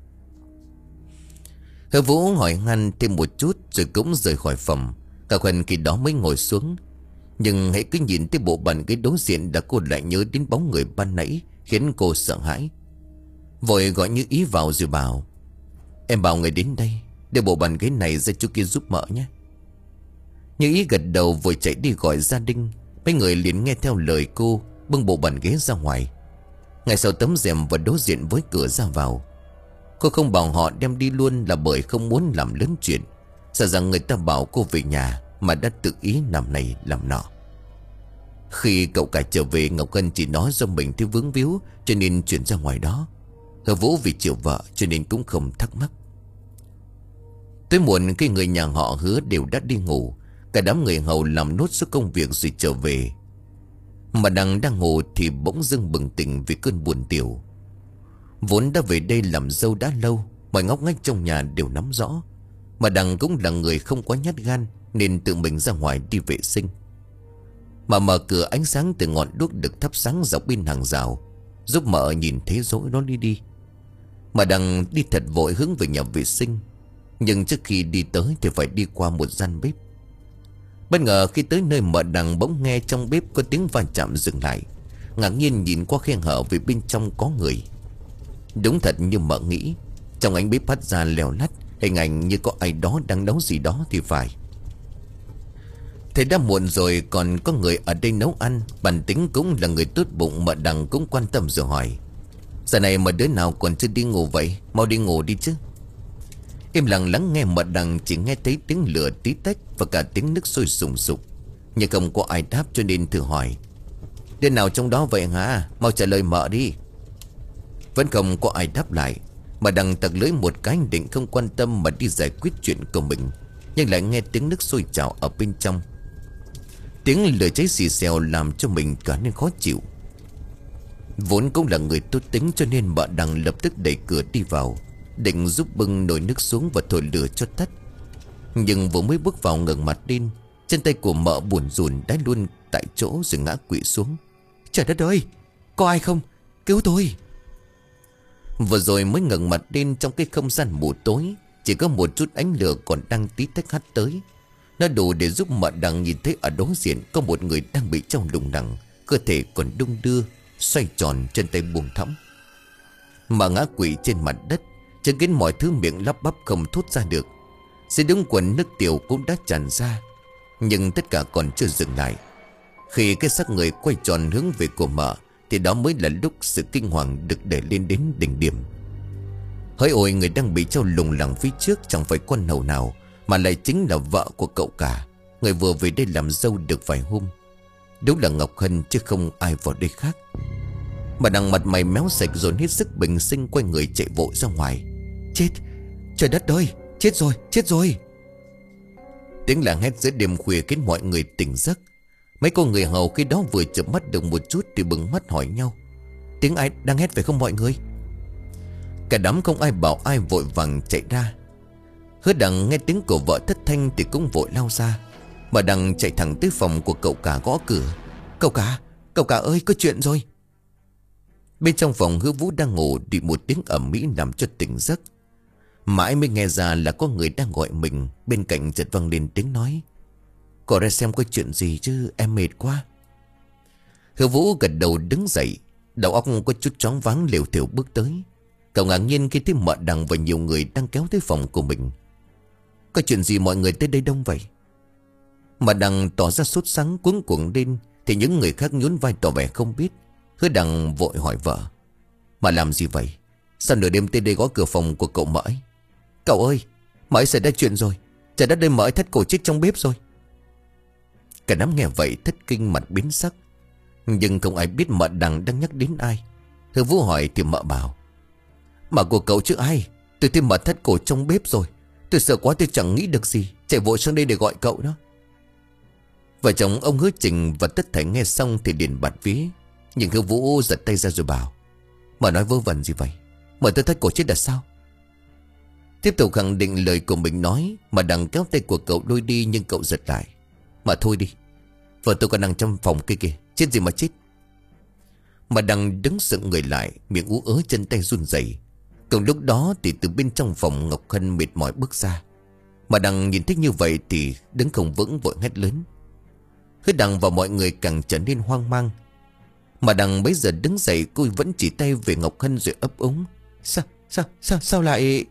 Hứa Vũ hỏi han thêm một chút rồi cũng rời khỏi phòng. Ngọc Hân khi đó mới ngồi xuống. Nhưng hãy cứ nhìn thấy bộ bàn ghế đối diện đã cô lại nhớ đến bóng người ban nãy, khiến cô sợ hãi. Vội gọi Như Ý vào rồi bảo: Em bảo người đến đây để bộ bàn ghế này ra chỗ kia giúp mợ nhé. Như Ý gật đầu vội chạy đi gọi gia đình. Mấy người liền nghe theo lời cô, bưng bộ bàn ghế ra ngoài. Ngay sau tấm rèm và đối diện với cửa ra vào. Cô không bảo họ đem đi luôn là bởi không muốn làm lớn chuyện, sợ rằng người ta bảo cô về nhà mà đã tự ý làm này làm nọ. Khi cậu cả trở về, Ngọc Hân chỉ nói do mình thấy vướng víu cho nên chuyển ra ngoài đó. Hứa Vũ vì chiều vợ cho nên cũng không thắc mắc. Tới muộn khi người nhà họ Hứa đều đã đi ngủ, cả đám người hầu làm nốt số công việc rồi trở về. Mà Đằng đang ngủ thì bỗng dưng bừng tỉnh vì cơn buồn tiểu. Vốn đã về đây làm dâu đã lâu, mọi ngóc ngách trong nhà đều nắm rõ. Mà Đằng cũng là người không quá nhát gan nên tự mình ra ngoài đi vệ sinh. Mà mở cửa, ánh sáng từ ngọn đuốc được thắp sáng dọc bên hàng rào giúp mợ nhìn thấy rỗi nó đi đi. Mà Đằng đi thật vội hướng về nhà vệ sinh. Nhưng trước khi đi tới thì phải đi qua một gian bếp. Bất ngờ khi tới nơi, mợ Đằng bỗng nghe trong bếp có tiếng va chạm dừng lại. Ngạc nhiên nhìn qua khe hở vì bên trong có người. Đúng thật như mợ nghĩ, trong ánh bếp phát ra lèo lắt, hình ảnh như có ai đó đang nấu gì đó thì phải. Thế đã muộn rồi còn có người ở đây nấu ăn. Bản tính cũng là người tốt bụng, mợ Đằng cũng quan tâm rồi hỏi: Giờ này mà đứa nào còn chưa đi ngủ vậy? Mau đi ngủ đi chứ. Im lặng lắng nghe, mợ Đằng chỉ nghe thấy tiếng lửa tí tách và cả tiếng nước sôi sùng sục. Nhưng không có ai đáp cho nên thử hỏi: Đứa nào trong đó vậy hả? Mau trả lời mợ đi. Vẫn không có ai đáp lại. Mợ Đằng tặc lưỡi một cái định không quan tâm mà đi giải quyết chuyện của mình. Nhưng lại nghe tiếng nước sôi trào ở bên trong. Tiếng lửa cháy xì xèo làm cho mình trở nên khó chịu. Vốn cũng là người tốt tính cho nên mợ Đằng lập tức đẩy cửa đi vào, định giúp bưng nồi nước xuống và thổi lửa cho tắt. Nhưng vừa mới bước vào ngẩng mặt lên, chân tay của mợ buồn rùn đá luôn tại chỗ rồi ngã quỵ xuống. Trời đất ơi, có ai không? Cứu tôi! Vừa rồi mới ngẩng mặt lên, trong cái không gian mù tối chỉ có một chút ánh lửa còn đang tí tách hắt tới. Nó đủ để giúp mợ Đằng nhìn thấy ở đối diện có một người đang bị trong lùng nặng, cơ thể còn đung đưa, xoay tròn, chân tay buông thõng. Mà ngã quỵ trên mặt đất, chứng kiến mọi thứ miệng lắp bắp không thốt ra được. Dưới đống quần nước tiểu cũng đã tràn ra. Nhưng tất cả còn chưa dừng lại. Khi cái xác người quay tròn hướng về của mợ thì đó mới là lúc sự kinh hoàng được đẩy lên đến đỉnh điểm. Hỡi ôi, người đang bị treo lủng lẳng phía trước chẳng phải con hầu nào, mà lại chính là vợ của cậu cả, người vừa về đây làm dâu được vài hôm. Đúng là Ngọc Hân chứ không ai vào đây khác. Mà Đằng mặt mày méo sạch rồi hết sức bình sinh quay người chạy vội ra ngoài. Chết! Trời đất ơi! Chết rồi! Chết rồi! Tiếng la hét giữa đêm khuya khiến mọi người tỉnh giấc. Mấy cô người hầu khi đó vừa chợp mắt được một chút thì bừng mắt hỏi nhau: Tiếng ai đang hét phải không mọi người? Cả đám không ai bảo ai, vội vàng chạy ra. Hứa Đằng nghe tiếng của vợ thất thanh thì cũng vội lao ra. Mà Đằng chạy thẳng tới phòng của cậu cả gõ cửa: Cậu cả! Cậu cả ơi, có chuyện rồi! Bên trong phòng, Hứa Vũ đang ngủ thì một tiếng ầm ĩ làm cho tỉnh giấc. Mãi mới nghe ra là có người đang gọi mình. Bên cạnh chợt vang lên tiếng nói: Cô ra xem có chuyện gì chứ, em mệt quá. Hứa Vũ gật đầu đứng dậy, đầu óc có chút choáng váng, lều thều bước tới. Cậu ngạc nhiên khi thấy mợ Đằng và nhiều người đang kéo tới phòng của mình. Có chuyện gì mọi người tới đây đông vậy? Mợ Đằng tỏ ra sốt sắng cuống cuồng lên thì những người khác nhún vai tỏ vẻ không biết. Hứa Đằng vội hỏi vợ: Mà làm gì vậy? Sao nửa đêm tới đây gõ cửa phòng của cậu Mỡ ấy? Cậu ơi, Mỡ ấy xảy ra chuyện rồi. Trời đất ơi, Mỡ ấy thất cổ chết trong bếp rồi. Cả đám nghe vậy thất kinh mặt biến sắc. Nhưng không ai biết Mợ Đằng đang nhắc đến ai. Hứa Vũ hỏi thì Mợ bảo: Mà của cậu chứ ai? Tôi thấy Mợ thất cổ trong bếp rồi. Tôi sợ quá tôi chẳng nghĩ được gì, chạy vội sang đây để gọi cậu đó. Vợ chồng ông Hứa Trình và Tất Thành nghe xong thì liền bạt vía. Nhưng Hứa Vũ giật tay ra rồi bảo: Mợ nói vớ vẩn gì vậy? Mợ tôi thất cổ chết là sao? Tiếp tục khẳng định lời của mình nói, mà Đằng kéo tay của cậu đôi đi, nhưng cậu giật lại: Mà thôi đi, vợ tôi còn đang trong phòng kia kìa, chết gì mà chết. Mà Đằng đứng sững người lại, miệng ú ớ, chân tay run rẩy. Cùng lúc đó thì từ bên trong phòng Ngọc Hân mệt mỏi bước ra. Mà Đằng nhìn thấy như vậy thì đứng không vững, vội hét lớn. Hứa Đằng và mọi người càng trở nên hoang mang. Mà Đằng bấy giờ đứng dậy, cô vẫn chỉ tay về Ngọc Hân rồi ấp úng: Sao, sao, sao, sao lại...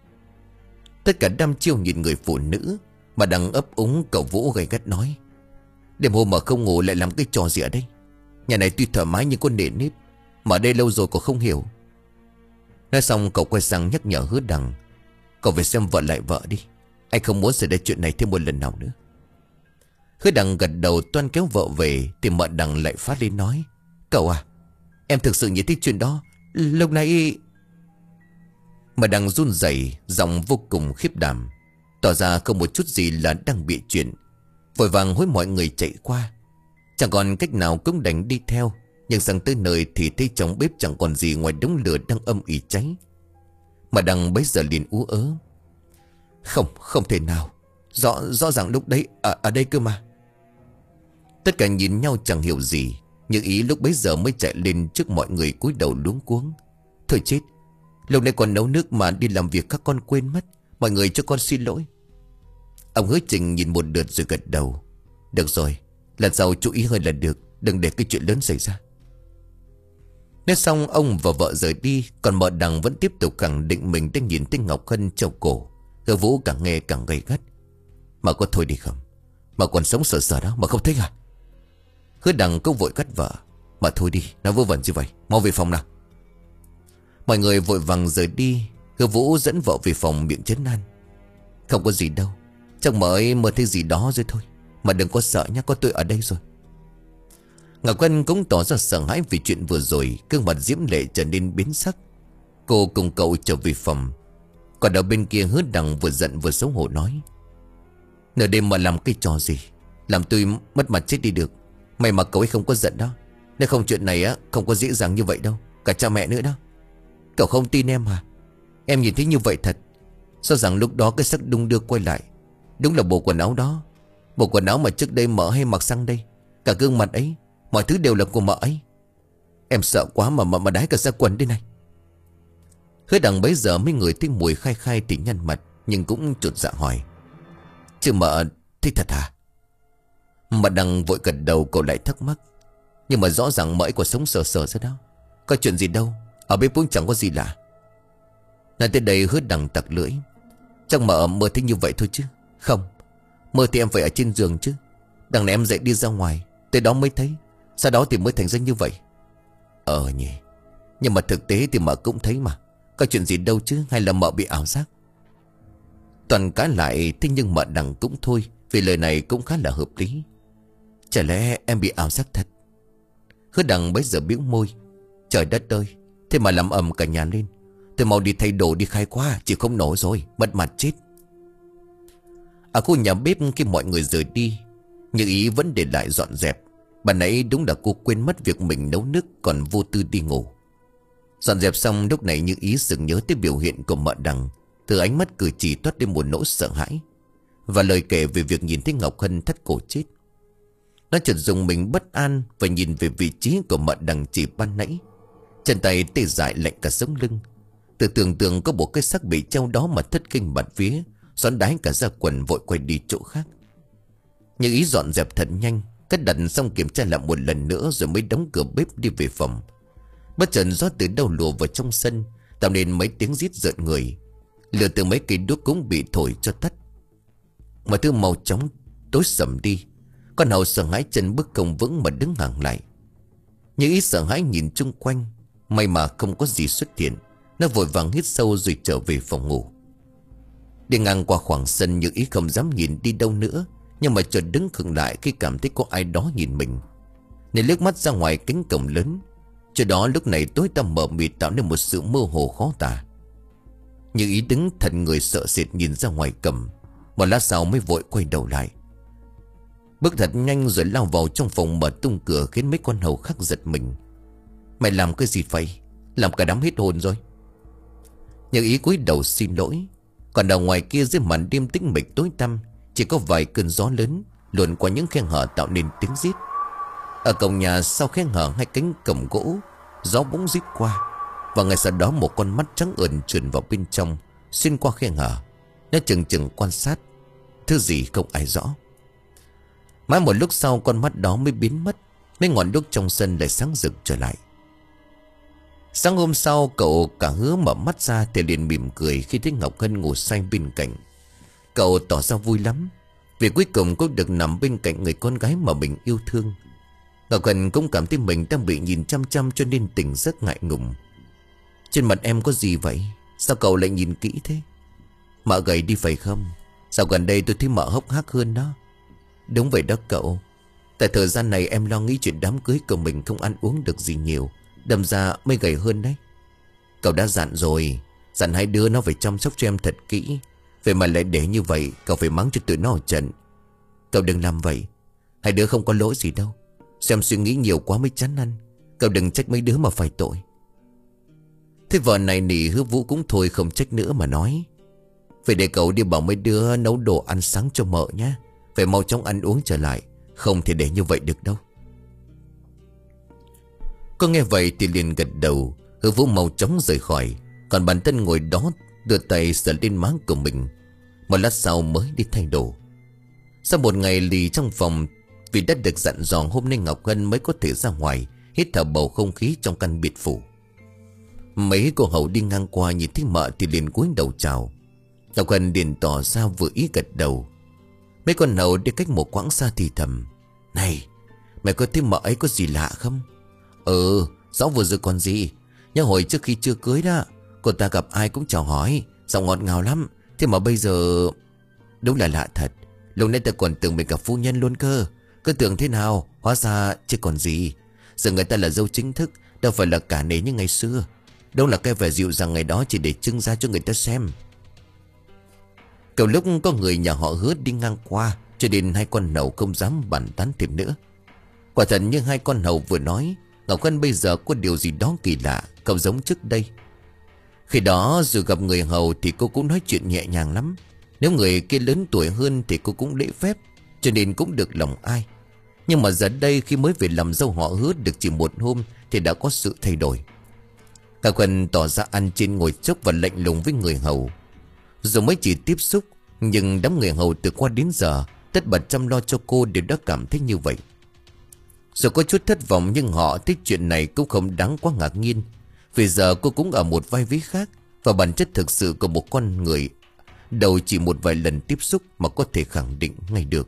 Tất cả đăm chiêu nhìn người phụ nữ. Mà Đằng ấp úng, cậu Vũ gay gắt nói: Đêm hôm mà không ngủ lại làm cái trò gì ở đây? Nhà này tuy thoải mái nhưng có nề nếp, mà ở đây lâu rồi cậu không hiểu. Nói xong cậu quay sang nhắc nhở Hứa Đằng: Cậu về xem vợ lại vợ đi. Anh không muốn xảy ra chuyện này thêm một lần nào nữa. Hứa Đằng gật đầu toan kéo vợ về thì Mợ Đằng lại phát lên nói: Cậu à, em thực sự nhìn thấy chuyện đó. Lúc nãy... Mợ Đằng run rẩy, giọng vô cùng khiếp đảm, tỏ ra không một chút gì là đang bị chuyện. Vội vàng hối mọi người chạy qua. Chẳng còn cách nào cũng đành đi theo. Nhưng sang tới nơi thì thấy trong bếp chẳng còn gì ngoài đống lửa đang âm ỉ cháy. Mà Đằng bấy giờ liền ú ớ: Không, không thể nào. Rõ, rõ ràng lúc đấy ở, ở đây cơ mà. Tất cả nhìn nhau chẳng hiểu gì. Nhưng Ý lúc bấy giờ mới chạy lên trước mọi người cúi đầu luống cuống: Thôi chết, lâu nay còn nấu nước mà đi làm việc các con quên mất. Mọi người cho con xin lỗi. Ông Hứa Trình nhìn một lượt rồi gật đầu: Được rồi, lần sau chú ý hơn là được. Đừng để cái chuyện lớn xảy ra. Nói xong ông và vợ rời đi. Còn Mợ Đằng vẫn tiếp tục khẳng định mình đang nhìn thấy Ngọc Hân treo cổ. Hứa Vũ càng nghe càng gay gắt: Mà có thôi đi không? Mà còn sống sờ sờ đó mà không thấy à? Hứa Đằng cũng vội cắt vợ: Mà thôi đi, nói vớ vẩn gì vậy? Mau về phòng nào. Mọi người vội vàng rời đi. Hứa Vũ dẫn vợ về phòng miệng trấn an: Không có gì đâu, chắc Mợ ấy mơ thấy gì đó rồi thôi. Mà đừng có sợ nhé, có tôi ở đây rồi. Ngọc Hân cũng tỏ ra sợ hãi vì chuyện vừa rồi. Gương mặt diễm lệ trở nên biến sắc. Cô cùng cậu trở về phòng. Còn ở bên kia Hứa Đằng vừa giận vừa xấu hổ nói: Nửa đêm mà làm cái trò gì? Làm tôi mất mặt chết đi được. May mà cậu ấy không có giận đó. Nếu không chuyện này á không có dễ dàng như vậy đâu. Cả cha mẹ nữa đó. Cậu không tin em hả? Em nhìn thấy như vậy thật. Sao rằng lúc đó cái sắc đung đưa quay lại, đúng là bộ quần áo đó. Bộ quần áo mà trước đây Mợ hay mặc sang đây. Cả gương mặt ấy, mọi thứ đều là của Mợ ấy. Em sợ quá mà mà, mà đái cả ra quần đây này. Hứa Đằng bấy giờ mấy người thấy mùi khai khai thì nhăn mặt. Nhưng cũng chột dạ hỏi: Chứ Mợ thấy thật hả? Mà Đằng vội gật đầu. Cậu lại thắc mắc: Nhưng mà rõ ràng Mợ ấy còn sống sờ sờ ra đó. Có chuyện gì đâu, ở bếp cũng chẳng có gì lạ. Nói tới đây Hứa Đằng tặc lưỡi: Chắc Mợ mơ thấy như vậy thôi chứ. Không, mơ thì em phải ở trên giường chứ. Đằng này em dậy đi ra ngoài, tới đó mới thấy. Sau đó thì mới thành ra như vậy. Ờ nhỉ. Nhưng mà thực tế thì Mợ cũng thấy mà. Có chuyện gì đâu chứ, hay là Mợ bị ảo giác? Toàn cá lại. Thế nhưng Mợ Đằng cũng thôi, vì lời này cũng khá là hợp lý. Chả lẽ em bị ảo giác thật? Hứa Đằng bấy giờ bĩu môi: Trời đất ơi, thế mà làm ầm cả nhà lên. Tôi mau đi thay đồ đi khai quá, chỉ không nổi rồi, mất mặt chết. Ở khu nhà bếp khi mọi người rời đi, Như Ý vẫn để lại dọn dẹp. Bà nãy đúng là cô quên mất việc mình nấu nước, còn vô tư đi ngủ. Dọn dẹp xong lúc này Như Ý sực nhớ tới biểu hiện của Mợ Đằng. Từ ánh mắt cử chỉ toát lên một nỗi sợ hãi, và lời kể về việc nhìn thấy Ngọc Hân thất cổ chết. Nó chợt dùng mình bất an và nhìn về vị trí của Mợ Đằng chỉ ban nãy. Chân tay tê dại lạnh cả sống lưng. Từ tưởng tượng có một cái xác bị treo đó mà thất kinh bạt vía, xoắn đái cả ra quần, vội quay đi chỗ khác. Như Ý dọn dẹp thật nhanh, cất đặt xong kiểm tra lại một lần nữa rồi mới đóng cửa bếp đi về phòng. Bất chợt gió từ đâu lùa vào trong sân, tạo nên mấy tiếng rít rợn người. Lửa từ mấy cây đuốc cũng bị thổi cho tắt. Mọi thứ màu chóng tối sầm đi. Con Hậu sợ hãi chân bước không vững mà đứng hàng lại. Như Ý sợ hãi nhìn chung quanh. May mà không có gì xuất hiện. Nó vội vàng hít sâu rồi trở về phòng ngủ. Đi ngang qua khoảng sân, Như Ý không dám nhìn đi đâu nữa, nhưng mà chợt đứng khựng lại khi cảm thấy có ai đó nhìn mình, nên liếc mắt ra ngoài cánh cổng lớn. Chỗ đó lúc này tối tăm mờ mịt, tạo nên một sự mơ hồ khó tả. Như Ý đứng thật người sợ sệt nhìn ra ngoài cổng. Một lát sau mới vội quay đầu lại, bước thật nhanh rồi lao vào trong phòng, mở tung cửa khiến mấy con hầu khác giật mình. Mày làm cái gì vậy? Làm cả đám hết hồn rồi. Như Ý cúi đầu xin lỗi. Còn ở ngoài kia dưới màn đêm tĩnh mịch tối tăm, chỉ có vài cơn gió lớn luồn qua những khe hở tạo nên tiếng rít. Ở cổng nhà sau khe hở hai cánh cổng gỗ, gió bỗng rít qua, và ngay sau đó một con mắt trắng ẩn trườn vào bên trong, xuyên qua khe hở. Nó chừng chừng quan sát thứ gì không ai rõ. Mãi một lúc sau con mắt đó mới biến mất. Mấy ngọn đuốc trong sân lại sáng rực trở lại. Sáng hôm sau, cậu cả Hứa mở mắt ra thì liền mỉm cười khi thấy Ngọc Hân ngủ say bên cạnh. Cậu tỏ ra vui lắm, vì cuối cùng cũng được nằm bên cạnh người con gái mà mình yêu thương. Ngọc Hân cũng cảm thấy mình đang bị nhìn chăm chăm, cho nên tỉnh giấc ngại ngùng. Trên mặt em có gì vậy? Sao cậu lại nhìn kỹ thế? Mợ gầy đi phải không? Sao gần đây tôi thấy mợ hốc hác hơn đó. Đúng vậy đó cậu. Tại thời gian này em lo nghĩ chuyện đám cưới của mình, không ăn uống được gì nhiều, đâm ra mới gầy hơn đấy. Cậu đã dặn rồi, dặn hai đứa nó phải chăm sóc cho em thật kỹ. Vậy mà lại để như vậy, cậu phải mắng cho tụi nó ở trận. Cậu đừng làm vậy. Hai đứa không có lỗi gì đâu. Xem suy nghĩ nhiều quá mới chán ăn. Cậu đừng trách mấy đứa mà phải tội. Thế vợ này nỉ Hứa Vũ cũng thôi không trách nữa mà nói, phải để cậu đi bảo mấy đứa nấu đồ ăn sáng cho mợ nhé. Phải mau chóng ăn uống trở lại, không thể để như vậy được đâu. Cô nghe vậy thì liền gật đầu. Hứa Vũ mau chóng rời khỏi, còn bản thân ngồi đó đưa tay sờ lên má của mình. Một lát sau mới đi thay đồ. Sau một ngày lì trong phòng, vì đã được dặn dò hôm nay Ngọc Hân mới có thể ra ngoài hít thở bầu không khí trong căn biệt phủ. Mấy cô hầu đi ngang qua nhìn thấy mợ thì liền cúi đầu chào. Ngọc Hân liền tỏ ra vừa ý gật đầu. Mấy con hầu đi cách một quãng xa thì thầm: Này, mày có thấy mợ ấy có gì lạ không? Ừ, rõ vừa rồi còn gì. Nhớ hồi trước khi chưa cưới đó, cô ta gặp ai cũng chào hỏi, giọng ngọt ngào lắm. Thế mà bây giờ... Đúng là lạ thật. Lúc nãy ta còn tưởng mình gặp phu nhân luôn cơ. Cứ tưởng thế nào, hóa ra chứ còn gì. Giờ người ta là dâu chính thức, đâu phải là cả nể như ngày xưa. Đâu là cái vẻ dịu dàng ngày đó chỉ để trưng ra cho người ta xem. Cầu lúc có người nhà họ Hứa đi ngang qua, cho nên hai con hầu không dám bàn tán thêm nữa. Quả thật như hai con hầu vừa nói, Ngọc Hân bây giờ có điều gì đó kỳ lạ, không giống trước đây. Khi đó dù gặp người hầu thì cô cũng nói chuyện nhẹ nhàng lắm. Nếu người kia lớn tuổi hơn thì cô cũng lễ phép, cho nên cũng được lòng ai. Nhưng mà giờ đây khi mới về làm dâu họ Hứa được chỉ một hôm thì đã có sự thay đổi. Ngọc Hân tỏ ra ăn trên ngồi chốc và lạnh lùng với người hầu. Dù mới chỉ tiếp xúc, nhưng đám người hầu từ qua đến giờ tất bật chăm lo cho cô đều đã cảm thấy như vậy. Dù có chút thất vọng nhưng họ thấy chuyện này cũng không đáng quá ngạc nhiên. Vì giờ cô cũng ở một vai vế khác, và bản chất thực sự của một con người đâu chỉ một vài lần tiếp xúc mà có thể khẳng định ngay được.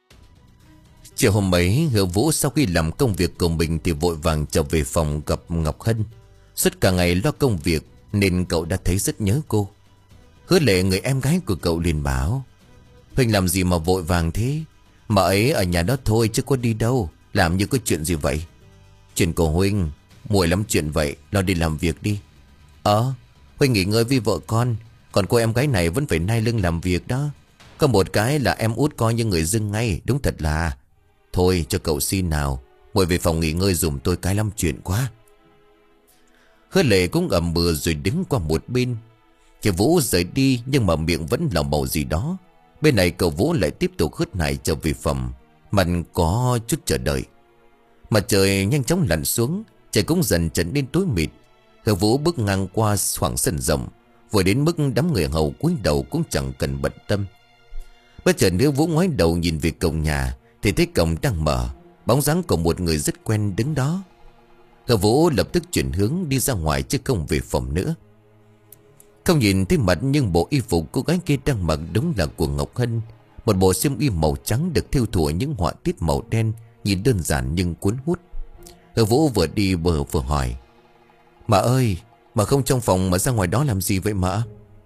Chiều hôm ấy, Hứa Vũ sau khi làm công việc của mình thì vội vàng trở về phòng gặp Ngọc Hân. Suốt cả ngày lo công việc nên cậu đã thấy rất nhớ cô. Hứa Lệ, người em gái của cậu, liền bảo: Huynh làm gì mà vội vàng thế? Mà ấy ở nhà đó thôi chứ có đi đâu. Làm như có chuyện gì vậy? Chuyện của Huynh, muội lắm chuyện vậy, lo đi làm việc đi. Ờ, Huynh nghỉ ngơi với vợ con, còn cô em gái này vẫn phải nai lưng làm việc đó. Có một cái là em út coi như người dưng ngay, đúng thật là. Thôi cho cậu xin nào, muội về phòng nghỉ ngơi dùm tôi cái lắm chuyện quá. Hứa Lệ cũng ầm bừa rồi đứng qua một bên. Thì Vũ rời đi nhưng mà miệng vẫn lẩm bẩm gì đó. Bên này cậu Vũ lại tiếp tục hớt hải trở về phòng. Mặt có chút chờ đợi. Mặt trời nhanh chóng lặn xuống, trời cũng dần trở nên tối mịt. Hứa Vũ bước ngang qua khoảng sân rộng, vừa đến mức đám người hầu cúi đầu cũng chẳng cần bận tâm. Bất chợt Hứa Vũ ngoái đầu nhìn về cổng nhà thì thấy cổng đang mở, bóng dáng của một người rất quen đứng đó. Hứa Vũ lập tức chuyển hướng đi ra ngoài chứ không về phòng nữa. Không nhìn thấy mặt nhưng bộ y phục cô gái kia đang mặc đúng là của Ngọc Hân. Một bộ xiêm y màu trắng được thêu thủa những họa tiết màu đen, nhìn đơn giản nhưng cuốn hút. Hứa Vũ vừa đi vừa vừa hỏi: Mợ ơi, mợ không trong phòng mà ra ngoài đó làm gì vậy mợ?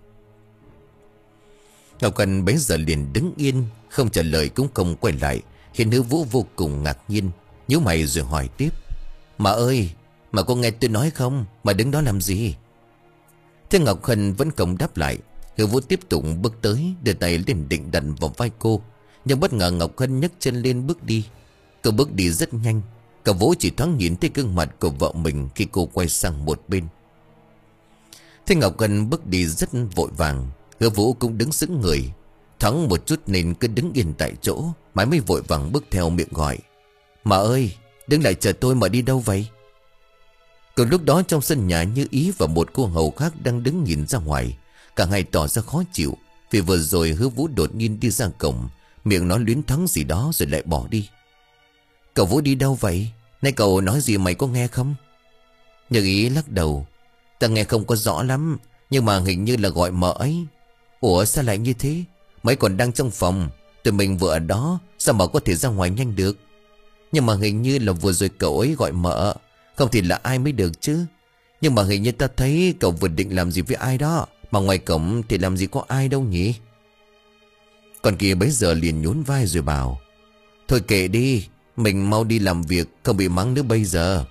Ngọc Hân bấy giờ liền đứng yên, không trả lời cũng không quay lại, khiến Hứa Vũ vô cùng ngạc nhiên, nhíu mày rồi hỏi tiếp. Mợ ơi, mà cô nghe tôi nói không? Mà đứng đó làm gì? Thế Ngọc Hân vẫn không đáp lại. Hứa Vũ tiếp tục bước tới, đưa tay lên định đặt vào vai cô. Nhưng bất ngờ Ngọc Hân nhấc chân lên bước đi. Cô bước đi rất nhanh. Cả Vũ chỉ thoáng nhìn thấy gương mặt của vợ mình khi cô quay sang một bên. Thế Ngọc Hân bước đi rất vội vàng. Hứa Vũ cũng đứng sững người, thoáng một chút nên cứ đứng yên tại chỗ. Mãi mới vội vàng bước theo miệng gọi. Mợ ơi, đứng lại chờ tôi, mợ đi đâu vậy? Còn lúc đó trong sân nhà Như Ý và một cô hầu khác đang đứng nhìn ra ngoài. Cả hai tỏ ra khó chịu vì vừa rồi Hứa Vũ đột nhiên đi ra cổng, miệng nói luyến thắng gì đó rồi lại bỏ đi. Cậu Vũ đi đâu vậy? Nay cậu nói gì mày có nghe không? Như Ý lắc đầu. Ta nghe không có rõ lắm, nhưng mà hình như là gọi mợ ấy. Ủa sao lại như thế? Mấy còn đang trong phòng, tụi mình vừa ở đó, sao mà có thể ra ngoài nhanh được? Nhưng mà hình như là vừa rồi cậu ấy gọi mợ, không thì là ai mới được chứ. Nhưng mà hình như ta thấy cậu vừa định làm gì với ai đó, mà ngoài cổng thì làm gì có ai đâu nhỉ? Còn kia bấy giờ liền nhún vai rồi bảo. Thôi kệ đi, mình mau đi làm việc, không bị mắng nữa bây giờ.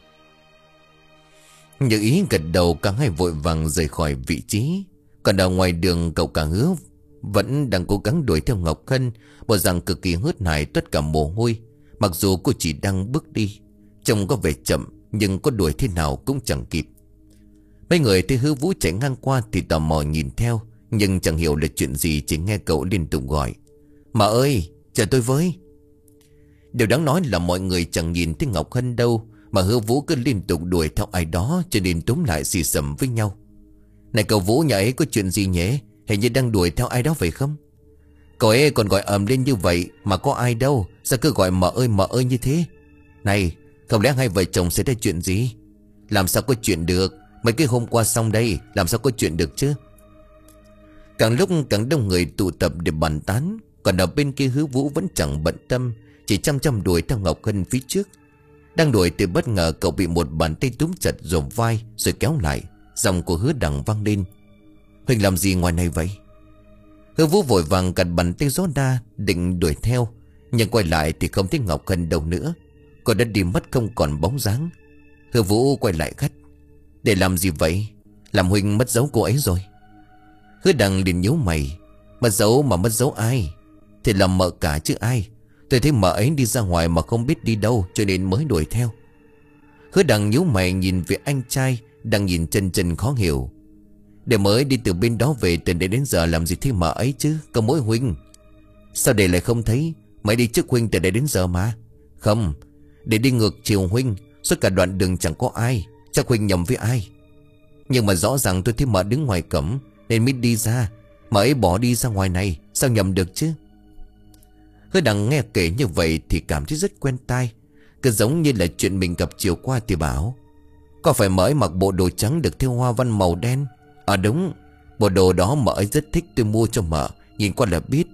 Như Ý gật đầu, cả hai vội vàng rời khỏi vị trí. Còn ở ngoài đường cậu cả Hứa vẫn đang cố gắng đuổi theo Ngọc Hân, bộ dạng cực kỳ hớt hải tất cả mồ hôi. Mặc dù cô chỉ đang bước đi, trông có vẻ chậm, nhưng có đuổi thế nào cũng chẳng kịp. Mấy người thấy Hứa Vũ chạy ngang qua thì tò mò nhìn theo, nhưng chẳng hiểu là chuyện gì, chỉ nghe cậu liên tục gọi. Mà ơi, chờ tôi với. Điều đáng nói là mọi người chẳng nhìn thấy Ngọc Hân đâu, mà Hứa Vũ cứ liên tục đuổi theo ai đó, cho nên túm lại xì xầm với nhau. Này cậu Vũ, nhà ấy có chuyện gì nhỉ? Hình như đang đuổi theo ai đó phải không? Cậu ấy còn gọi ầm lên như vậy mà có ai đâu, sao cứ gọi mợ ơi mợ ơi như thế? Này, không lẽ hai vợ chồng xảy ra chuyện gì? Làm sao có chuyện được? Mấy cái hôm qua xong đây, làm sao có chuyện được chứ? Càng lúc càng đông người tụ tập để bàn tán. Còn ở bên kia Hứa Vũ vẫn chẳng bận tâm, chỉ chăm chăm đuổi theo Ngọc Hân phía trước. Đang đuổi thì bất ngờ cậu bị một bàn tay túm chặt dồn vai rồi kéo lại. Giọng của Hứa Đằng vang lên. Huỳnh làm gì ngoài này vậy? Hứa Vũ vội vàng gạt bàn tay gió đa định đuổi theo, nhưng quay lại thì không thấy Ngọc Hân đâu nữa. Cô đã đi mất không còn bóng dáng. Hứa Vũ quay lại gắt. Để làm gì vậy? Làm Huỳnh mất dấu cô ấy rồi. Hứa Đằng liền nhíu mày. Mất dấu mà mất dấu ai? Thì là mợ cả chứ ai. Tôi thấy mợ ấy đi ra ngoài mà không biết đi đâu, cho nên mới đuổi theo. Hứa Đằng nhíu mày nhìn về anh trai đang nhìn chân chân khó hiểu. Để mới đi từ bên đó về, từ đây đến giờ làm gì thấy mợ ấy chứ? Có mỗi Huỳnh. Sao để lại không thấy? Mới đi trước Huỳnh từ đây đến giờ mà. Không, để đi ngược chiều Huỳnh, suốt cả đoạn đường chẳng có ai. Chắc Huỳnh nhầm với ai. Nhưng mà rõ ràng tôi thấy mợ đứng ngoài cổng nên mới đi ra. Mợ ấy bỏ đi ra ngoài này, sao nhầm được chứ? Hứa Đằng nghe kể như vậy thì cảm thấy rất quen tai, cứ giống như là chuyện mình gặp chiều qua thì bảo. Có phải mợ ấy mặc bộ đồ trắng được thêu hoa văn màu đen? À đúng, bộ đồ đó mợ ấy rất thích, tôi mua cho mợ, nhìn qua là biết.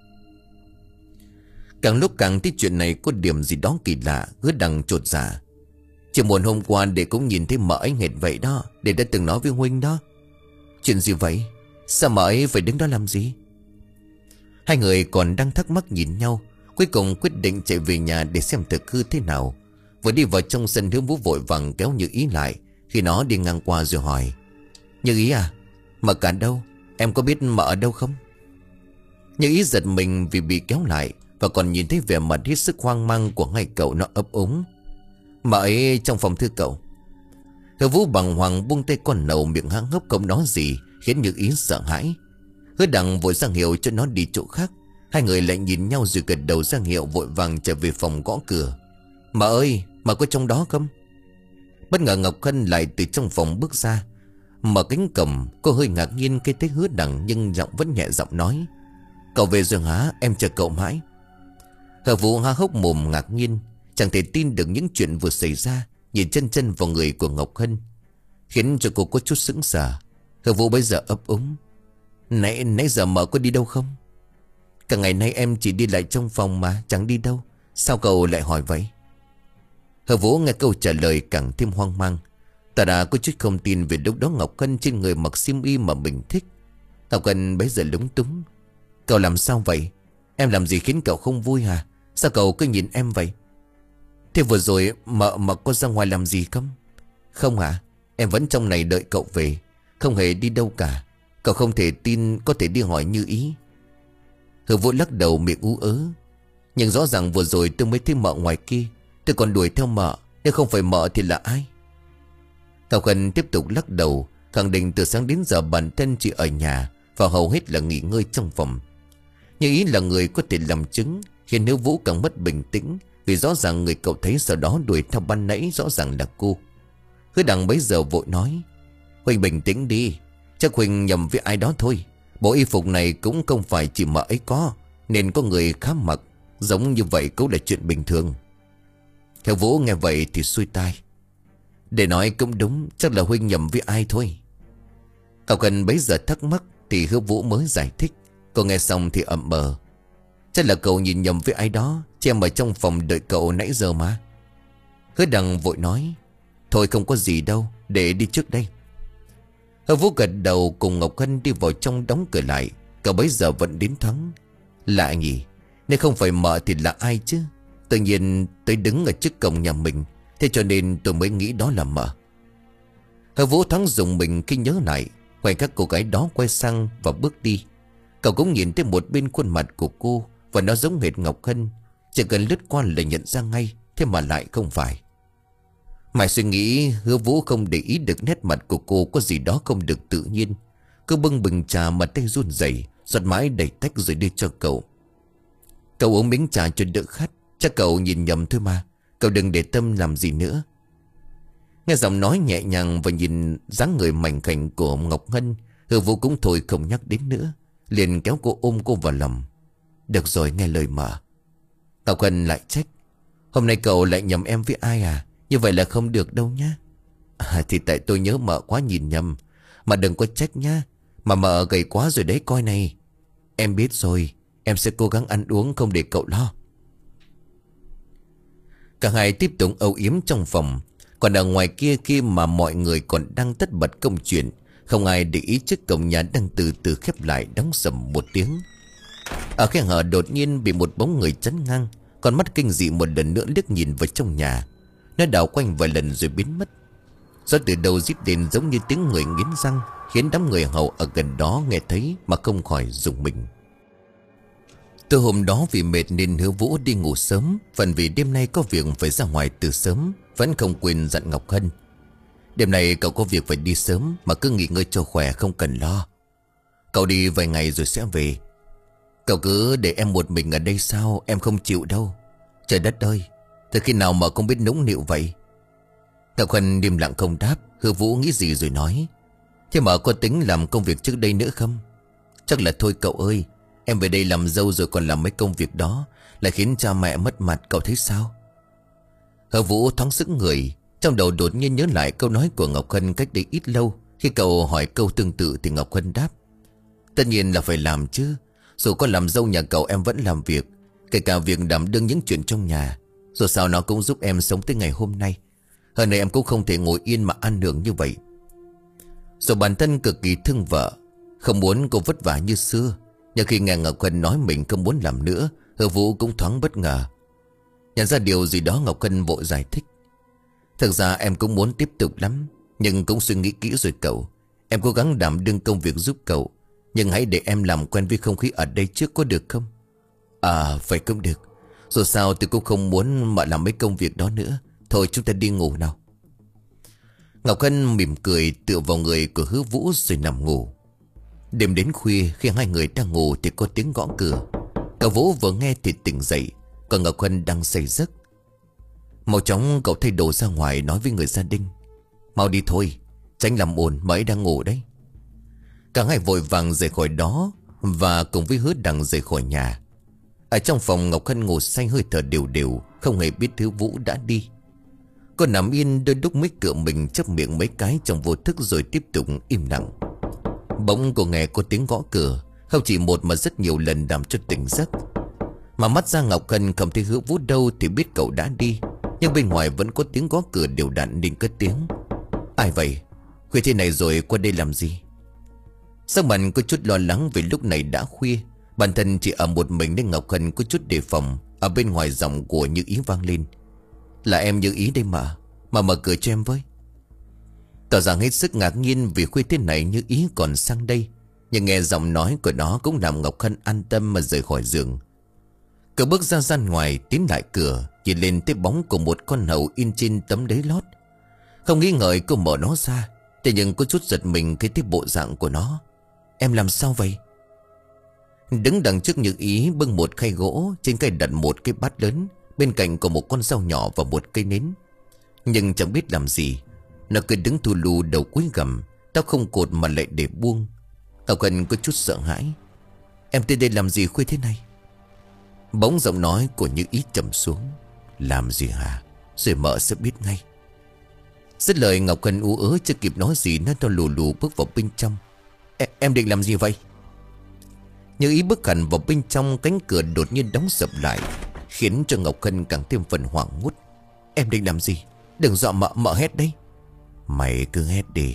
Càng lúc càng thấy chuyện này có điểm gì đó kỳ lạ. Hứa Đằng chột dạ. Chỉ một hôm qua để cũng nhìn thấy mợ ấy hệt vậy đó, để đã từng nói với Huynh đó. Chuyện gì vậy? Sao mợ ấy phải đứng đó làm gì? Hai người còn đang thắc mắc nhìn nhau, cuối cùng quyết định chạy về nhà để xem thực hư thế nào. Vừa đi vào trong sân, Hứa Vũ vội vàng kéo Như Ý lại khi nó đi ngang qua rồi hỏi. Như Ý à, mợ cả đâu? Em có biết mợ ở đâu không? Như Ý giật mình vì bị kéo lại, và còn nhìn thấy vẻ mặt hết sức hoang mang của hai cậu nó ấp úng. Mợ ấy trong phòng thưa cậu. Hứa Vũ bàng hoàng buông tay con nầu, miệng há hốc không nói gì, khiến Như Ý sợ hãi. Hứa Đằng vội ra hiệu cho nó đi chỗ khác. Hai người lại nhìn nhau rồi gật đầu ra hiệu, vội vàng trở về phòng gõ cửa. Mợ ơi, mợ có trong đó không? Bất ngờ Ngọc Hân lại từ trong phòng bước ra, mở cánh cổng. Cô hơi ngạc nhiên khi thấy Hứa Đằng, nhưng giọng vẫn nhẹ giọng nói. Cậu về rồi hả? Em chờ cậu mãi. Hứa Vũ há hốc mồm ngạc nhiên, chẳng thể tin được những chuyện vừa xảy ra, nhìn chân chân vào người của Ngọc Hân, khiến cho cô có chút sững sờ. Hứa Vũ bây giờ ấp úng. Nãy nãy giờ mợ có đi đâu không? Cả ngày nay em chỉ đi lại trong phòng mà chẳng đi đâu. Sao cậu lại hỏi vậy? Hứa Vũ nghe câu trả lời càng thêm hoang mang. Ta đã có chút không tin vì lúc đó Ngọc Hân trên người mặc xiêm y mà mình thích. Ngọc Hân bấy giờ lúng túng. Cậu làm sao vậy? Em làm gì khiến cậu không vui hả? Sao cậu cứ nhìn em vậy? Thế vừa rồi mợ mà có ra ngoài làm gì không? Không hả? Em vẫn trong này đợi cậu về, không hề đi đâu cả. Cậu không thể tin có thể đi hỏi Như Ý. Hứa Vũ lắc đầu miệng ú ớ. Nhưng rõ ràng vừa rồi tôi mới thấy mợ ngoài kia. Tôi còn đuổi theo mợ. Nếu không phải mợ thì là ai? Ngọc Hân tiếp tục lắc đầu, khẳng định từ sáng đến giờ bản thân chỉ ở nhà và hầu hết là nghỉ ngơi trong phòng. Như Ý là người có thể làm chứng, khiến Hứa Vũ càng mất bình tĩnh, vì rõ ràng người cậu thấy sau đó đuổi theo ban nãy rõ ràng là cô. Hứa Đằng bấy giờ vội nói: Huỳnh bình tĩnh đi, chắc Huỳnh nhầm với ai đó thôi. Bộ y phục này cũng không phải chỉ mợ ấy có, nên có người khác mặc. Giống như vậy cũng là chuyện bình thường. Hứa Vũ nghe vậy thì xuôi tai. Để nói cũng đúng, chắc là Huynh nhầm với ai thôi. Ngọc Hân bấy giờ thắc mắc thì Hứa Vũ mới giải thích. Cô nghe xong thì ậm ờ. Chắc là cậu nhìn nhầm với ai đó, chứ em ở trong phòng đợi cậu nãy giờ mà. Hứa Đằng vội nói: Thôi không có gì đâu, để đi trước đây. Hứa Vũ gật đầu cùng Ngọc Hân đi vào trong đóng cửa lại. Cậu bấy giờ vẫn đến thắng. Lạ nhỉ, nếu không phải mợ thì là ai chứ? Tự nhiên tôi đứng ở trước cổng nhà mình, thế cho nên tôi mới nghĩ đó là mợ. Hứa Vũ Thắng dùng mình khi nhớ lại khoảnh khắc cô gái đó quay sang và bước đi. Cậu cũng nhìn thấy một bên khuôn mặt của cô, và nó giống hệt Ngọc Hân. Chỉ cần lướt qua là nhận ra ngay, thế mà lại không phải. Mãi suy nghĩ, Hứa Vũ không để ý được nét mặt của cô có gì đó không được tự nhiên. Cứ bưng bình trà mà tay run rẩy, giọt mãi đầy tách rồi đưa cho cậu. Cậu uống miếng trà cho đỡ khát. Chắc cậu nhìn nhầm thôi mà, cậu đừng để tâm làm gì nữa. Nghe giọng nói nhẹ nhàng và nhìn dáng người mảnh khảnh của Ngọc Hân, Hứa Vũ cũng thôi không nhắc đến nữa, liền kéo cô ôm cô vào lòng. Được rồi, nghe lời mợ. Ngọc Hân lại trách: Hôm nay cậu lại nhầm em với ai à? Như vậy là không được đâu nhá. À, thì tại tôi nhớ mợ quá nhìn nhầm. Mà đừng có trách nhá. Mà mợ gầy quá rồi đấy coi này. Em biết rồi, em sẽ cố gắng ăn uống không để cậu lo. Cả hai tiếp tục âu yếm trong phòng. Còn ở ngoài kia, khi mà mọi người còn đang tất bật công chuyện, không ai để ý chiếc cổng nhà đang từ từ khép lại, đóng sầm một tiếng. Ở khe hở đột nhiên bị một bóng người chắn ngang. Con mắt kinh dị một lần nữa liếc nhìn vào trong nhà. Nó đảo quanh vài lần rồi biến mất. Gió từ đầu rít lên giống như tiếng người nghiến răng, khiến đám người hầu ở gần đó nghe thấy mà không khỏi rùng mình. Từ hôm đó vì mệt nên Hứa Vũ đi ngủ sớm. Phần vì đêm nay có việc phải ra ngoài từ sớm, vẫn không quên dặn Ngọc Hân: Đêm nay cậu có việc phải đi sớm, mà cứ nghỉ ngơi cho khỏe, không cần lo. Cậu đi vài ngày rồi sẽ về. Cậu cứ để em một mình ở đây sao? Em không chịu đâu. Trời đất ơi, từ khi nào mà không biết nũng nịu vậy? Ngọc Hân im lặng không đáp. Hứa Vũ nghĩ gì rồi nói: Thế mà có tính làm công việc trước đây nữa không? Chắc là thôi cậu ơi. Em về đây làm dâu rồi còn làm mấy công việc đó, lại khiến cha mẹ mất mặt, cậu thấy sao? Hứa Vũ thoáng sững người. Trong đầu đột nhiên nhớ lại câu nói của Ngọc Hân cách đây ít lâu. Khi cậu hỏi câu tương tự thì Ngọc Hân đáp: Tất nhiên là phải làm chứ. Dù có làm dâu nhà cậu em vẫn làm việc, kể cả việc đảm đương những chuyện trong nhà. Dù sao nó cũng giúp em sống tới ngày hôm nay. Hơn này em cũng không thể ngồi yên mà ăn hưởng như vậy. Rồi bản thân cực kỳ thương vợ, không muốn cô vất vả như xưa. Nhưng khi nghe Ngọc Hân nói mình không muốn làm nữa, Hứa Vũ cũng thoáng bất ngờ. Nhận ra điều gì đó, Ngọc Hân vội giải thích: Thực ra em cũng muốn tiếp tục lắm, nhưng cũng suy nghĩ kỹ rồi cậu. Em cố gắng đảm đương công việc giúp cậu, nhưng hãy để em làm quen với không khí ở đây trước, có được không? À, vậy cũng được. Dù sao tôi cũng không muốn mà làm mấy công việc đó nữa. Thôi chúng ta đi ngủ nào. Ngọc Hân mỉm cười tựa vào người của Hứa Vũ rồi nằm ngủ. Đêm đến khuya, khi hai người đang ngủ thì có tiếng gõ cửa. Cậu Vũ vừa nghe thì tỉnh dậy, còn Ngọc Hân đang say giấc. Mau chóng cậu thay đồ ra ngoài nói với người gia đình: Mau đi thôi, tránh làm ồn, mà ấy đang ngủ đấy. Cả hai vội vàng rời khỏi đó, và cùng với Hứa Đằng rời khỏi nhà. Ở trong phòng, Ngọc Hân ngủ say hơi thở đều đều, không hề biết Hứa Vũ đã đi. Cô nằm yên đôi lúc mới cựa mình chớp miệng mấy cái trong vô thức rồi tiếp tục im lặng. Bỗng cô nghe có tiếng gõ cửa, không chỉ một mà rất nhiều lần làm cho tỉnh giấc. Mà mắt ra Ngọc Hân không thấy Hứa Vũ đâu thì biết cậu đã đi. Nhưng bên ngoài vẫn có tiếng gõ cửa đều đặn nên cất tiếng: Ai vậy? Khuya thế này rồi qua đây làm gì? Sắc mặt có chút lo lắng vì lúc này đã khuya. Bản thân chỉ ở một mình nên Ngọc Hân có chút đề phòng. Ở bên ngoài giọng của Như Ý vang lên: Là em Như Ý đây mà. Mà mở cửa cho em với. Tỏ rằng hết sức ngạc nhiên vì khuya thế này Như Ý còn sang đây. Nhưng nghe giọng nói của nó cũng làm Ngọc Hân an tâm mà rời khỏi giường. Cậu bước ra gian ngoài, tiến lại cửa, nhìn lên thấy bóng của một con hầu in trên tấm đế lót. Không nghĩ ngợi cô mở nó ra. Thế nhưng có chút giật mình khi thấy bộ dạng của nó. Em làm sao vậy? Đứng đằng trước Như Ý bưng một khay gỗ, trên khay đặt một cái bát lớn, bên cạnh có một con dao nhỏ và một cây nến. Nhưng chẳng biết làm gì, nó cứ đứng thu lù đầu cúi gằm, tóc không cột mà lại để buông. Ngọc Hân có chút sợ hãi. Em tới đây làm gì khuya thế này? Bỗng giọng nói của Như Ý trầm xuống. Làm gì hả? Rồi mợ sẽ biết ngay. Dứt lời Ngọc Hân ú ớ chưa kịp nói gì, nó to lù lù bước vào bên trong. E, em định làm gì vậy? Như Ý bước hẳn vào bên trong, cánh cửa đột nhiên đóng sập lại, khiến cho Ngọc Hân càng thêm phần hoảng hốt. Em định làm gì? Đừng dọa mợ, mợ hét đấy. Mày cứ hét đi.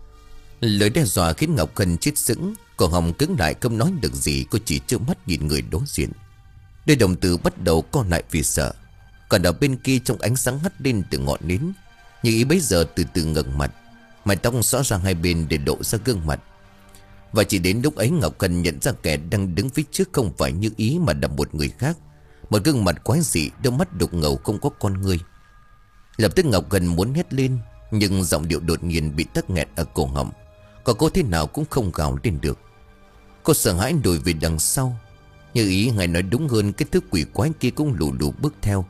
Lời đe dọa khiến Ngọc Hân chết sững. Cổ họng cứng lại không nói được gì. Cô chỉ trơ mắt nhìn người đối diện. Đôi đồng tử bắt đầu co lại vì sợ. Còn ở bên kia trong ánh sáng hắt lên từ ngọn nến, Như Ý bấy giờ từ từ ngẩng mặt, mái tóc xõa ra hai bên để lộ ra gương mặt. Và chỉ đến lúc ấy Ngọc Hân nhận ra kẻ đang đứng phía trước không phải Như Ý mà là một người khác. Một gương mặt quái dị, đôi mắt đục ngầu không có con người. Lập tức Ngọc Hân muốn hét lên, nhưng giọng điệu đột nhiên bị tắc nghẹn ở cổ họng. Còn cô thế nào cũng không gào lên được. Cô sợ hãi lùi về đằng sau. Như Ý, hay nói đúng hơn, cái thứ quỷ quái kia cũng lù lù bước theo.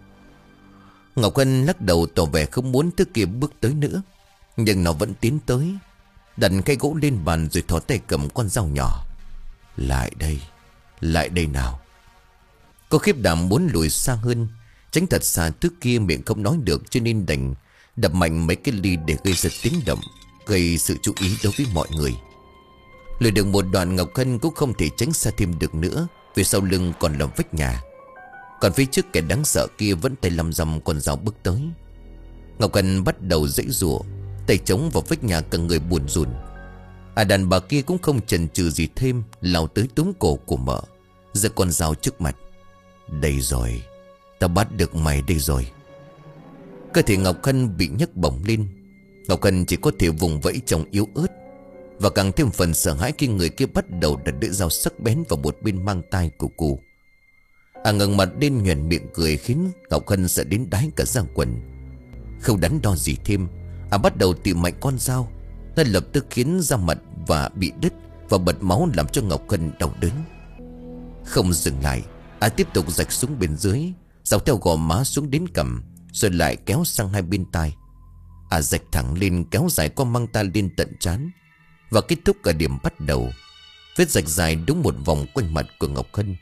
Ngọc Hân lắc đầu tỏ vẻ không muốn thứ kia bước tới nữa. Nhưng nó vẫn tiến tới, đặt cây gỗ lên bàn rồi thò tay cầm con dao nhỏ. Lại đây, lại đây nào. Cô khiếp đảm muốn lùi xa hơn, tránh thật xa thứ kia, miệng không nói được cho nên đành đập mạnh mấy cái ly để gây ra tiếng động, gây sự chú ý đối với mọi người. Lùi được một đoạn, Ngọc Hân cũng không thể tránh xa thêm được nữa, vì sau lưng còn là vách nhà. Còn phía trước kẻ đáng sợ kia vẫn tay lăm dăm con dao bước tới. Ngọc Hân bắt đầu giãy giụa, tay chống vào vách nhà, cả người buồn rùn. À, đàn bà kia cũng không chần chừ gì thêm, lao tới túm cổ của mợ, giơ con dao trước mặt. Đây rồi, ta bắt được mày đây rồi. Cơ thể Ngọc Hân bị nhấc bổng lên. Ngọc Hân chỉ có thể vùng vẫy trong yếu ớt, và càng thêm phần sợ hãi khi người kia bắt đầu đặt lưỡi dao sắc bén vào một bên mang tai của cô. À, ngẩng mặt lên nhoẻn miệng cười khiến Ngọc Hân sợ đến đái cả da quần. Không đắn đo gì thêm, À bắt đầu tìm mạnh con dao. Nó lập tức khiến da mặt và bị đứt và bật máu, làm cho Ngọc Hân đau đớn. Không dừng lại, À tiếp tục rạch xuống bên dưới, dọc theo gò má xuống đến cằm, rồi lại kéo sang hai bên tai. À rạch thẳng lên, kéo dài qua mang tai lên tận trán, và kết thúc ở điểm bắt đầu. Vết rạch dài đúng một vòng quanh mặt của Ngọc Hân.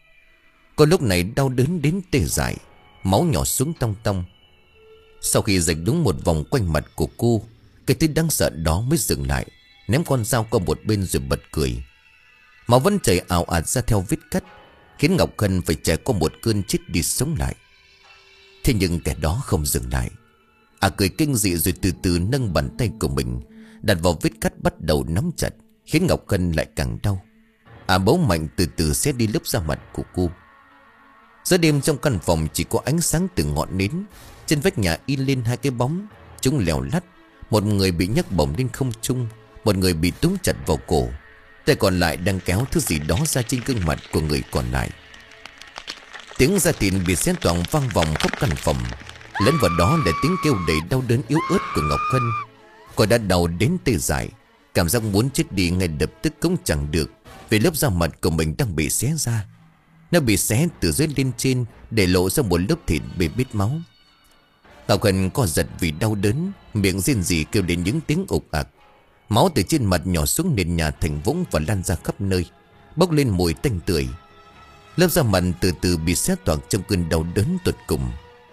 Cô lúc này đau đớn đến tê dại, máu nhỏ xuống tong tong. Sau khi rạch đúng một vòng quanh mặt của cô, cái thứ đáng sợ đó mới dừng lại, ném con dao qua một bên rồi bật cười. Máu vẫn chảy ào ạt ra theo vết cắt, khiến Ngọc Hân phải trải qua một cơn chết đi sống lại. Thế nhưng kẻ đó không dừng lại. À cười kinh dị rồi từ từ nâng bàn tay của mình đặt vào vết cắt, bắt đầu nắm chặt, khiến Ngọc Hân lại càng đau. À bấu mạnh từ từ xé đi lớp da mặt của cô. Giữa đêm trong căn phòng chỉ có ánh sáng từ ngọn nến. Trên vách nhà in lên hai cái bóng, chúng lèo lắt. Một người bị nhấc bổng lên không trung, một người bị túm chặt vào cổ, tay còn lại đang kéo thứ gì đó ra trên gương mặt của người còn lại. Tiếng da thịt bị xé toang vang vọng khắp căn phòng. Lẫn vào đó là tiếng kêu đầy đau đớn yếu ớt của Ngọc Hân. Cô đã đau đến tê dại, cảm giác muốn chết đi ngay lập tức cũng chẳng được, vì lớp da mặt của mình đang bị xé ra. Nó bị xé từ dưới lên trên, để lộ ra một lớp thịt bị bít máu. Ngọc Hân co giật vì đau đớn, miệng rên rỉ kêu lên những tiếng ục ạc. Máu từ trên mặt nhỏ xuống nền nhà thành vũng và lan ra khắp nơi, bốc lên mùi tanh tưởi. Lớp da mặt từ từ bị xé toạc trong cơn đau đớn tột cùng.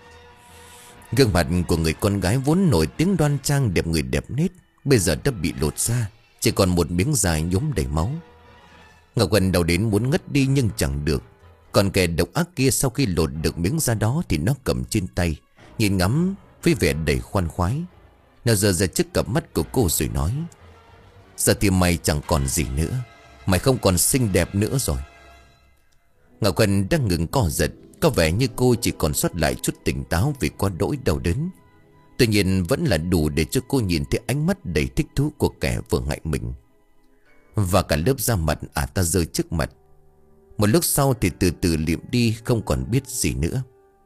Gương mặt của người con gái vốn nổi tiếng đoan trang đẹp người đẹp nết, bây giờ đã bị lột ra, chỉ còn một miếng dài nhúm đầy máu. Ngọc Hân đau đến muốn ngất đi nhưng chẳng được. Còn kẻ độc ác kia sau khi lột được miếng da đó thì nó cầm trên tay, nhìn ngắm với vẻ đầy khoan khoái. Nó giơ ra trước cặp mắt của cô rồi nói: Giờ thì mày chẳng còn gì nữa. Mày không còn xinh đẹp nữa rồi. Ngọc Hân đang ngừng co giật. Có vẻ như cô chỉ còn sót lại chút tỉnh táo vì quá đỗi đau đớn. Tuy nhiên vẫn là đủ để cho cô nhìn thấy ánh mắt đầy thích thú của kẻ vừa ngại mình. Và cả lớp da mặt à ta rơi trước mặt. Một lúc sau thì từ từ liệm đi, không còn biết gì nữa.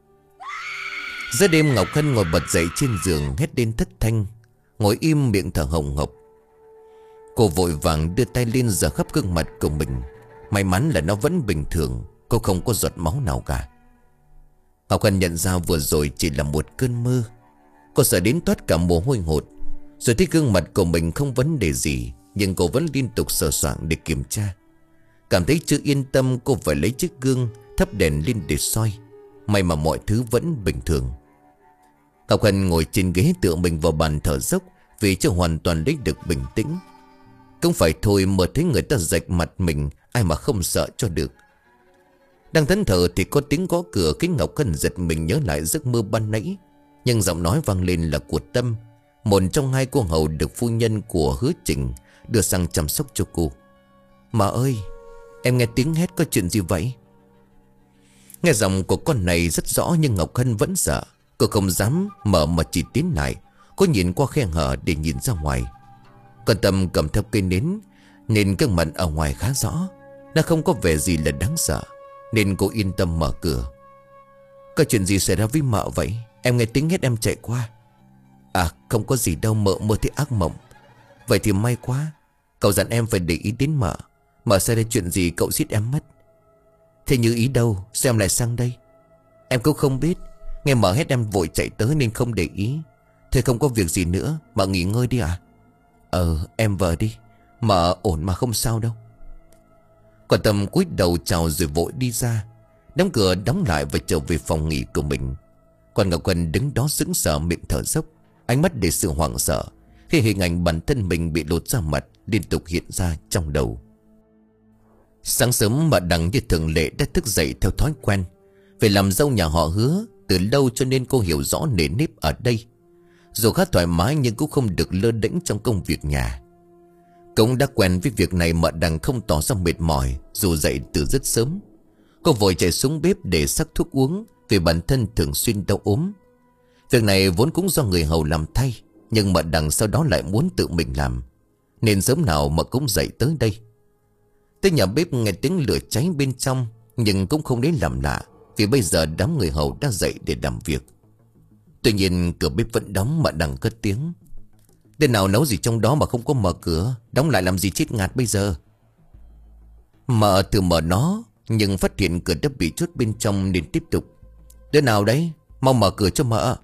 Giữa đêm Ngọc Hân ngồi bật dậy trên giường, hét lên thất thanh, ngồi im miệng thở hồng hộc. Cô vội vàng đưa tay lên rửa khắp gương mặt của mình. May mắn là nó vẫn bình thường, cô không có giọt máu nào cả. Ngọc Hân nhận ra vừa rồi chỉ là một cơn mơ. Cô sợ đến toát cả mồ hôi hột. Rồi thấy gương mặt của mình không vấn đề gì, nhưng cô vẫn liên tục sờ soạng để kiểm tra. Cảm thấy chưa yên tâm, cô phải lấy chiếc gương thắp đèn lên để soi. May mà mọi thứ vẫn bình thường. Ngọc Hân ngồi trên ghế tựa mình vào bàn thở dốc, vì chưa hoàn toàn lấy được bình tĩnh. Không phải thôi mà thấy người ta rạch mặt mình, ai mà không sợ cho được. Đang thẫn thờ thì có tiếng gõ cửa khiến Ngọc Hân giật mình nhớ lại giấc mơ ban nãy. Nhưng giọng nói vang lên là của Tâm, một trong hai cô hầu được phu nhân của Hứa Trình đưa sang chăm sóc cho cô. Mà ơi, em nghe tiếng hét, có chuyện gì vậy? Nghe giọng của con này rất rõ nhưng Ngọc Hân vẫn sợ. Cô không dám mở mà chỉ tiến lại. Cô nhìn qua khe hở để nhìn ra ngoài. Còn Tâm cầm theo cây nến nên gương mặt ở ngoài khá rõ. Nó không có vẻ gì là đáng sợ, nên cô yên tâm mở cửa. Có chuyện gì xảy ra với mợ vậy? Em nghe tiếng hét em chạy qua. À không có gì đâu, mợ mơ thấy ác mộng. Vậy thì may quá. Cậu dặn em phải để ý đến mợ. Mợ xảy ra chuyện gì cậu giết em mất. Thế như ý đâu, sao em lại sang đây? Em cũng không biết. Nghe mợ hét em vội chạy tới nên không để ý. Thế không có việc gì nữa, mợ nghỉ ngơi đi à? Ờ em vợ đi. Mợ ổn mà không sao đâu. Còn Tâm cúi đầu chào rồi vội đi ra. Đóng cửa đóng lại và trở về phòng nghỉ của mình. Còn Ngọc Hân đứng đó sững sờ miệng thở dốc, ánh mắt để sự hoảng sợ khi hình ảnh bản thân mình bị lột ra mặt liên tục hiện ra trong đầu. Sáng sớm bà Đằng như thường lệ đã thức dậy theo thói quen. Về làm dâu nhà họ Hứa từ lâu cho nên cô hiểu rõ nề nếp ở đây. Dù khá thoải mái nhưng cũng không được lơ đễnh trong công việc nhà. Cũng đã quen với việc này mà Đằng không tỏ ra mệt mỏi dù dậy từ rất sớm. Cô vội chạy xuống bếp để sắc thuốc uống vì bản thân thường xuyên đau ốm. Việc này vốn cũng do người hầu làm thay, nhưng mà Đằng sau đó lại muốn tự mình làm, nên sớm nào mà cũng dậy tới đây. Tới nhà bếp nghe tiếng lửa cháy bên trong, nhưng cũng không đến làm lạ, vì bây giờ đám người hầu đã dậy để làm việc. Tuy nhiên cửa bếp vẫn đóng mà Đằng cất tiếng. Tên nào nấu gì trong đó mà không có mở cửa, đóng lại làm gì chết ngạt bây giờ? Mở từ mở nó, nhưng phát hiện cửa đã bị chốt bên trong nên tiếp tục. Đứa nào đấy, mau mở cửa cho mợ.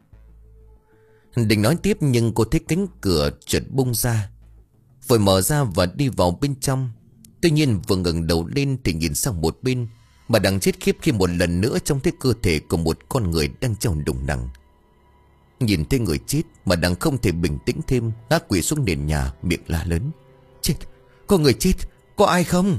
Định nói tiếp nhưng cô thấy cánh cửa chợt bung ra, vội mở ra và đi vào bên trong. Tuy nhiên vừa ngẩng đầu lên thì nhìn sang một bên, mà Đằng chết khiếp khi một lần nữa trông thấy cơ thể của một con người đang trong đùng đằng. Nhìn thấy người chết mà Đằng không thể bình tĩnh thêm, ngã quỵ xuống nền nhà miệng la lớn. Chết, có người chết, có ai không?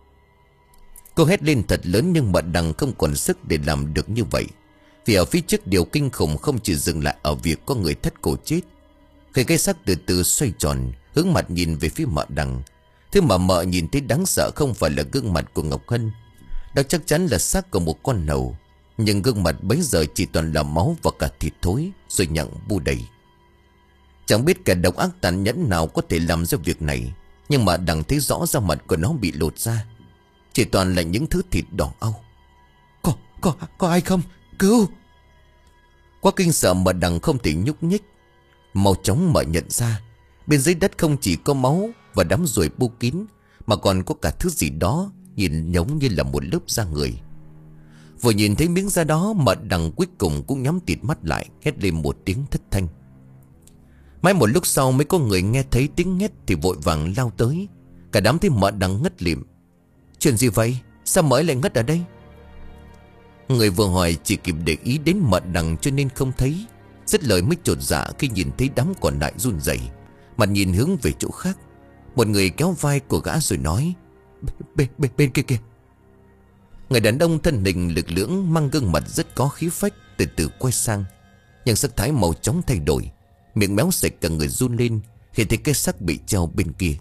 Cô hét lên thật lớn nhưng mà Đằng không còn sức để làm được như vậy. Vì ở phía trước điều kinh khủng không chỉ dừng lại ở việc có người thất cổ chết. Khi cái xác từ từ xoay tròn, hướng mặt nhìn về phía mợ Đằng, thứ mà mợ nhìn thấy đáng sợ không phải là gương mặt của Ngọc Hân. Đó chắc chắn là xác của một con nầu, nhưng gương mặt bấy giờ chỉ toàn là máu và cả thịt thối rồi nhặng bu đầy. Chẳng biết kẻ độc ác tàn nhẫn nào có thể làm ra việc này, nhưng mà Đằng thấy rõ ra mặt của nó bị lột ra, chỉ toàn là những thứ thịt đỏ au. Có, có, có ai không? Cứu! Quá kinh sợ mà Đằng không thể nhúc nhích. Mau chóng mà nhận ra bên dưới đất không chỉ có máu và đám ruồi bu kín, mà còn có cả thứ gì đó nhìn giống như là một lớp da người. Vừa nhìn thấy miếng da đó mà Đằng cuối cùng cũng nhắm tịt mắt lại, hét lên một tiếng thất thanh. Mãi một lúc sau mới có người nghe thấy tiếng hét thì vội vàng lao tới. Cả đám thấy mợ Đằng ngất lịm. Chuyện gì vậy? Sao mợ lại ngất ở đây? Người vừa hỏi chỉ kịp để ý đến mợ Đằng cho nên không thấy. Rất lời mới chột dạ khi nhìn thấy đám còn lại run rẩy, mặt nhìn hướng về chỗ khác. Một người kéo vai của gã rồi nói. Bên, bên, bên kia kìa. Người đàn ông thân hình lực lưỡng mang gương mặt rất có khí phách từ từ quay sang, nhưng sắc thái màu chóng thay đổi. Miệng méo sạch, cả người run lên khi thấy cái xác bị treo bên kia.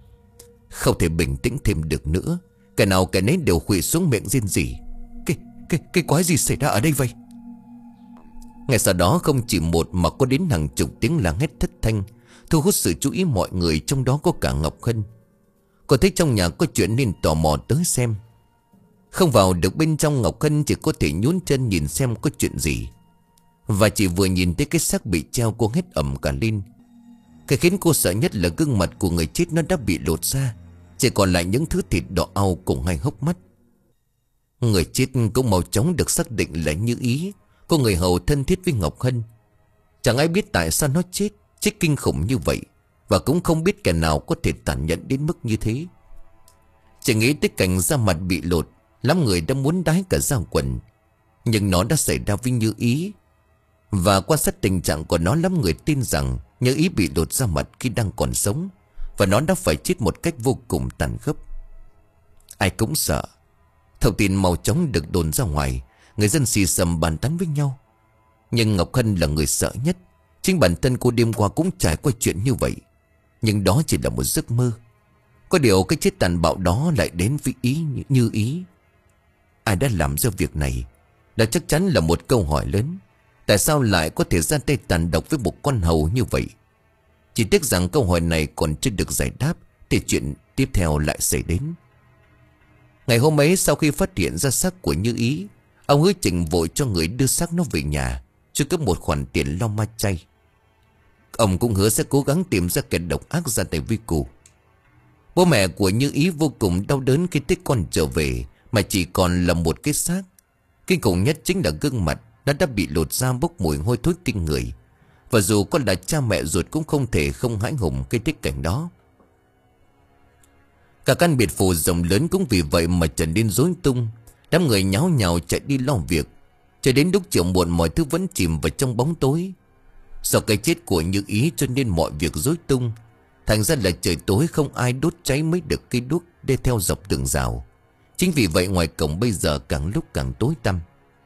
Không thể bình tĩnh thêm được nữa, kẻ nào kẻ nấy đều khuỵu xuống miệng rên rỉ. Cái, cái, cái quái gì xảy ra ở đây vậy? Ngay sau đó không chỉ một mà có đến hàng chục tiếng la hét thất thanh, thu hút sự chú ý mọi người, trong đó có cả Ngọc Hân. Cô thấy trong nhà có chuyện nên tò mò tới xem. Không vào được bên trong, Ngọc Hân chỉ có thể nhún chân nhìn xem có chuyện gì. Và chỉ vừa nhìn thấy cái xác bị treo, cô hét ầm cả lên. Cái khiến cô sợ nhất là gương mặt của người chết nó đã bị lột ra, chỉ còn lại những thứ thịt đỏ au cùng hai hốc mắt. Người chết cũng mau chóng được xác định là Như Ý, cô người hầu thân thiết với Ngọc Hân. Chẳng ai biết tại sao nó chết, chết kinh khủng như vậy, và cũng không biết kẻ nào có thể tàn nhẫn đến mức như thế. Chỉ nghĩ tới cảnh da mặt bị lột, lắm người đã muốn đái cả da quần. Nhưng nó đã xảy ra với Như Ý, và quan sát tình trạng của nó, lắm người tin rằng Như Ý bị lột da mặt khi đang còn sống, và nó đã phải chết một cách vô cùng tàn khốc. Ai cũng sợ. Thông tin mau chóng được đồn ra ngoài, người dân xì xầm bàn tán với nhau. Nhưng Ngọc Hân là người sợ nhất. Chính bản thân cô đêm qua cũng trải qua chuyện như vậy, nhưng đó chỉ là một giấc mơ. Có điều cái chết tàn bạo đó lại đến với Ý Như Ý. Ai đã làm ra việc này? Đó chắc chắn là một câu hỏi lớn. Tại sao lại có thể ra tay tàn độc với một con hầu như vậy? Chỉ tiếc rằng câu hỏi này còn chưa được giải đáp, thì chuyện tiếp theo lại xảy đến. Ngày hôm ấy, sau khi phát hiện ra xác của Như Ý, ông Hứa Trình vội cho người đưa xác nó về nhà, cho cấp một khoản tiền lo ma chay. Ông cũng hứa sẽ cố gắng tìm ra kẻ độc ác ra tay với cô. Bố mẹ của Như Ý vô cùng đau đớn khi thấy con trở về mà chỉ còn là một cái xác. Kinh khủng nhất chính là gương mặt nó đã bị lột ra, bốc mùi hôi thối kinh người. Và dù con là cha mẹ ruột cũng không thể không hãi hùng khi thấy cảnh đó. Cả căn biệt phủ rộng lớn cũng vì vậy mà trở nên rối tung. Đám người nháo nhào chạy đi lo việc. Cho đến lúc chiều muộn, mọi thứ vẫn chìm vào trong bóng tối. Do cái chết của Như Ý cho nên mọi việc rối tung. Thành ra là trời tối không ai đốt cháy mới được cây đuốc để theo dọc tường rào. Chính vì vậy ngoài cổng bây giờ càng lúc càng tối tăm.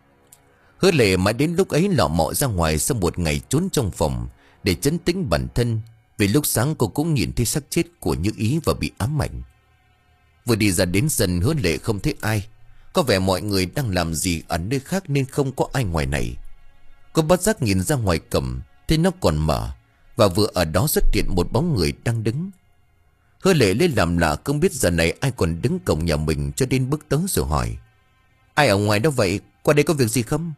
Hứa Lệ mãi đến lúc ấy lọ mọ ra ngoài sau một ngày trốn trong phòng để trấn tĩnh bản thân. Vì lúc sáng cô cũng nhìn thấy xác chết của Như Ý và bị ám ảnh. Vừa đi ra đến sân, Hứa Lệ không thấy ai. Có vẻ mọi người đang làm gì ở nơi khác nên không có ai ngoài này. Cô bất giác nhìn ra ngoài cổng, thấy nó còn mở, và vừa ở đó xuất hiện một bóng người đang đứng. Hứa Lệ lấy làm lạ, không biết giờ này ai còn đứng cổng nhà mình, cho nên bước tới rồi hỏi: Ai ở ngoài đó vậy? Qua đây có việc gì không?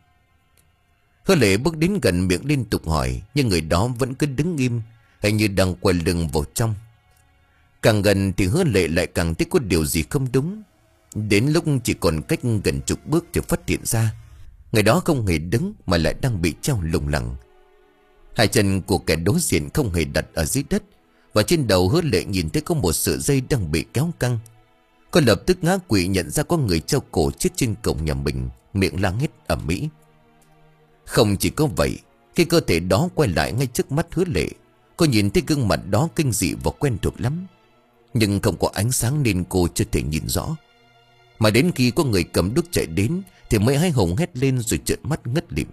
Hứa Lệ bước đến gần, miệng liên tục hỏi, nhưng người đó vẫn cứ đứng im, hình như đang quay lưng vào trong. Càng gần thì Hứa Lệ lại càng thấy có điều gì không đúng. Đến lúc chỉ còn cách gần chục bước thì phát hiện ra người đó không hề đứng mà lại đang bị treo lủng lẳng. Hai chân của kẻ đối diện không hề đặt ở dưới đất, và trên đầu Hứa Lệ nhìn thấy có một sợi dây đang bị kéo căng. Cô lập tức ngã quỵ, nhận ra có người treo cổ chết trên cổng nhà mình, miệng la hét ầm ĩ. Không chỉ có vậy, khi cơ thể đó quay lại ngay trước mắt Hứa Lệ, cô nhìn thấy gương mặt đó kinh dị và quen thuộc lắm, nhưng không có ánh sáng nên cô chưa thể nhìn rõ. Mà đến khi có người cầm đuốc chạy đến thì mới hái hùng hét lên rồi trợn mắt ngất lịm.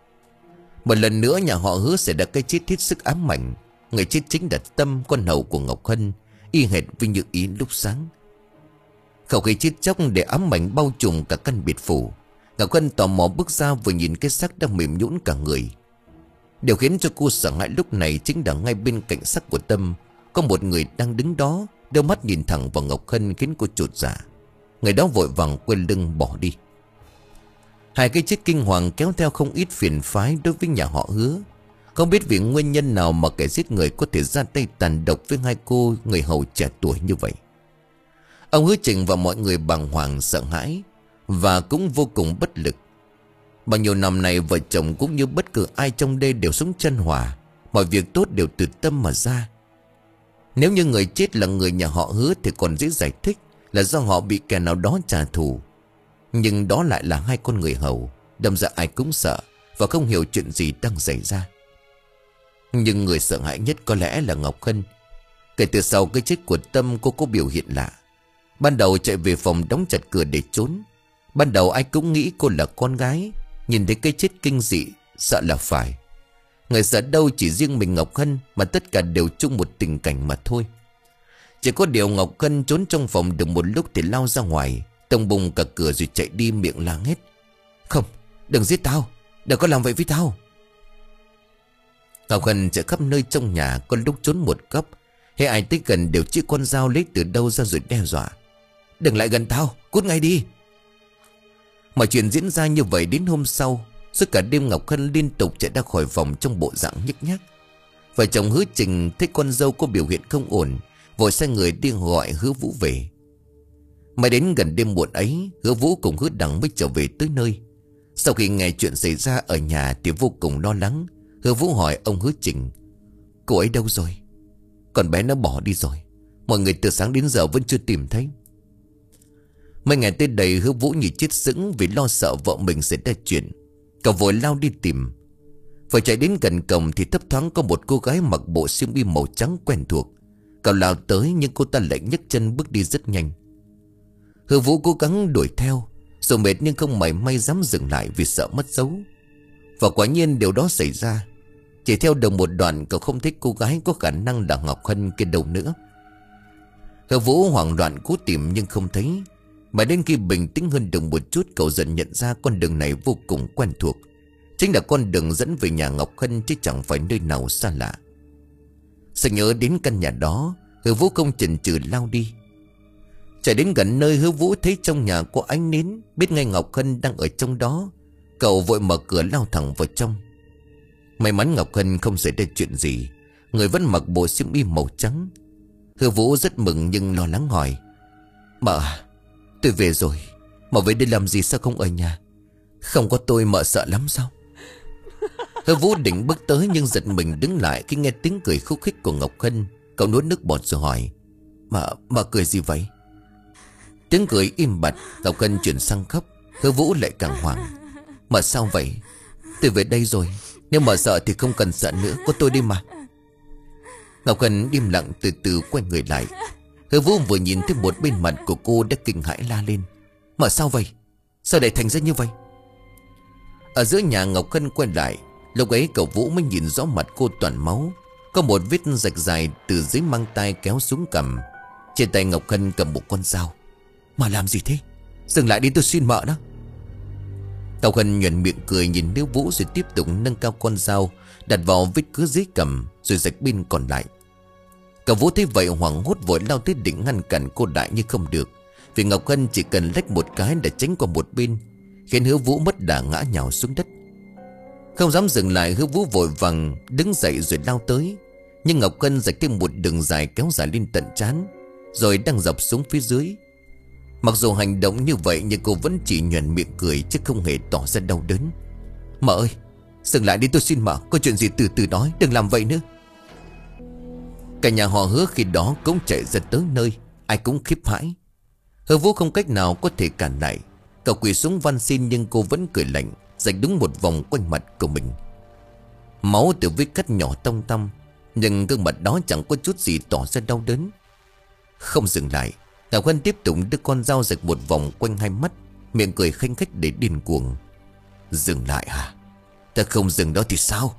Một lần nữa nhà họ Hứa sẽ đã cái chết hết sức ám ảnh. Người chết chính là Tâm, con hầu của Ngọc Hân, y hệt với Như Ý lúc sáng. Khẩu khí chết chóc để ám ảnh bao trùm cả căn biệt phủ. Ngọc Hân tò mò bước ra, vừa nhìn cái xác đang mềm nhũn cả người. Điều khiến cho cô sợ hãi lúc này chính là ngay bên cạnh xác của Tâm có một người đang đứng đó, đôi mắt nhìn thẳng vào Ngọc Hân khiến cô chột dạ. Người đó vội vàng quay lưng bỏ đi. Hai cái chết kinh hoàng kéo theo không ít phiền phái đối với nhà họ Hứa. Không biết vì nguyên nhân nào mà kẻ giết người có thể ra tay tàn độc với hai cô người hầu trẻ tuổi như vậy. Ông Hứa Trình và mọi người bàng hoàng sợ hãi và cũng vô cùng bất lực. Bao nhiêu năm này vợ chồng cũng như bất cứ ai trong đây đều sống chân hòa, mọi việc tốt đều từ tâm mà ra. Nếu như người chết là người nhà họ Hứa thì còn dễ giải thích là do họ bị kẻ nào đó trả thù. Nhưng đó lại là hai con người hầu, đâm ra ai cũng sợ và không hiểu chuyện gì đang xảy ra. Nhưng người sợ hãi nhất có lẽ là Ngọc Hân. Kể từ sau cái chết của Tâm, cô có biểu hiện lạ. Ban đầu chạy về phòng đóng chặt cửa để trốn. Ban đầu ai cũng nghĩ cô là con gái, nhìn thấy cái chết kinh dị sợ là phải. Người sợ đâu chỉ riêng mình Ngọc Hân, mà tất cả đều chung một tình cảnh mà thôi. Chỉ có điều Ngọc Hân trốn trong phòng được một lúc thì lao ra ngoài, tông bùng cả cửa rồi chạy đi miệng la hét: "Không, đừng giết tao, đừng có làm vậy với tao." Ngọc Hân chạy khắp nơi trong nhà, có lúc trốn một góc, hễ ai tới gần đều chĩa con dao lấy từ đâu ra rồi đe dọa: "Đừng lại gần tao, cút ngay đi." Mọi chuyện diễn ra như vậy đến hôm sau. Suốt cả đêm Ngọc Hân liên tục chạy ra khỏi phòng trong bộ dạng nhếch nhác. Vợ chồng Hứa Trình thấy con dâu có biểu hiện không ổn, vội sai người đi gọi Hứa Vũ về. Mãi đến gần đêm muộn ấy, Hứa Vũ cùng Hứa Đằng mới trở về tới nơi. Sau khi nghe chuyện xảy ra ở nhà thì vô cùng lo lắng. Hứa Vũ hỏi ông Hứa Trình: "Cô ấy đâu rồi?" "Con bé nó bỏ đi rồi. Mọi người từ sáng đến giờ vẫn chưa tìm thấy." Mấy ngày tới đây Hứa Vũ như chết sững vì lo sợ vợ mình sẽ ra chuyện. Cậu vội lao đi tìm. Vừa chạy đến gần cổng thì thấp thoáng có một cô gái mặc bộ xiêm y màu trắng quen thuộc. Cậu lao tới nhưng cô ta lại nhấc chân bước đi rất nhanh. Hứa Vũ cố gắng đuổi theo, dù mệt nhưng không mảy may dám dừng lại vì sợ mất dấu. Và quả nhiên điều đó xảy ra. Chỉ theo được một đoạn cậu không thấy cô gái có khả năng là Ngọc Hân kia đâu nữa. Hứa Vũ hoảng loạn cố tìm nhưng không thấy. Mà đến khi bình tĩnh hơn được một chút, cậu dần nhận ra con đường này vô cùng quen thuộc. Chính là con đường dẫn về nhà Ngọc Hân chứ chẳng phải nơi nào xa lạ. Sự nhớ đến căn nhà đó, Hứa Vũ không chần chừ lao đi. Chạy đến gần nơi, Hứa Vũ thấy trong nhà có ánh nến, biết ngay Ngọc Hân đang ở trong đó. Cậu vội mở cửa lao thẳng vào trong. May mắn Ngọc Hân không xảy ra chuyện gì, người vẫn mặc bộ xiêm y màu trắng. Hứa Vũ rất mừng nhưng lo lắng hỏi: "Mợ à, tôi về rồi. Mợ về đây làm gì sao không ở nhà? Không có tôi mợ sợ lắm sao?" Hứa Vũ định bước tới nhưng giật mình đứng lại khi nghe tiếng cười khúc khích của Ngọc Hân. Cậu nuốt nước bọt rồi hỏi: Mợ, mợ cười gì vậy?" Tiếng cười im bặt. Ngọc Hân chuyển sang khóc. Hứa Vũ lại càng hoảng: "Mợ sao vậy? Tôi về đây rồi. Nếu mợ sợ thì không cần sợ nữa, có tôi đi mà." Ngọc Hân im lặng từ từ quay người lại. Hứa Vũ vừa nhìn thấy một bên mặt của cô đã kinh hãi la lên: "Mợ sao vậy? Sao lại thành ra như vậy?" Ở giữa nhà Ngọc Hân quay lại. Lúc ấy cậu Vũ mới nhìn rõ mặt cô toàn máu. Có một vết rạch dài từ dưới mang tay kéo xuống cằm. Trên tay Ngọc Hân cầm một con dao. "Mà làm gì thế? Dừng lại đi, tôi xin mợ đó." Ngọc Hân nhoẻn miệng cười nhìn Hứa Vũ rồi tiếp tục nâng cao con dao, đặt vào vết cứa dưới cằm rồi rạch bên còn lại. Cậu Vũ thấy vậy hoảng hốt vội lao tới định ngăn cản cô đại nhưng không được, vì Ngọc Hân chỉ cần lách một cái để tránh qua một bên, khiến Hứa Vũ mất đà ngã nhào xuống đất. Không dám dừng lại, Hứa Vũ vội vàng đứng dậy rồi lao tới. Nhưng Ngọc Hân rạch thêm một đường dài kéo dài lên tận trán, rồi đang dập xuống phía dưới. Mặc dù hành động như vậy nhưng cô vẫn chỉ nhoẻn miệng cười chứ không hề tỏ ra đau đớn. "Mợ ơi, dừng lại đi, tôi xin mợ, có chuyện gì từ từ nói, đừng làm vậy nữa." Cả nhà họ Hứa khi đó cũng chạy ra tới nơi, ai cũng khiếp hãi. Hứa Vũ không cách nào có thể cản lại. Cậu quỳ xuống van xin nhưng cô vẫn cười lạnh, rạch đúng một vòng quanh mặt của mình. Máu từ vết cắt nhỏ tông tăm, nhưng gương mặt đó chẳng có chút gì tỏ ra đau đớn. Không dừng lại, Ngọc Hân tiếp tục đưa con dao rạch một vòng quanh hai mắt, miệng cười khanh khách để điên cuồng. "Dừng lại hả? Ta không dừng đó thì sao?"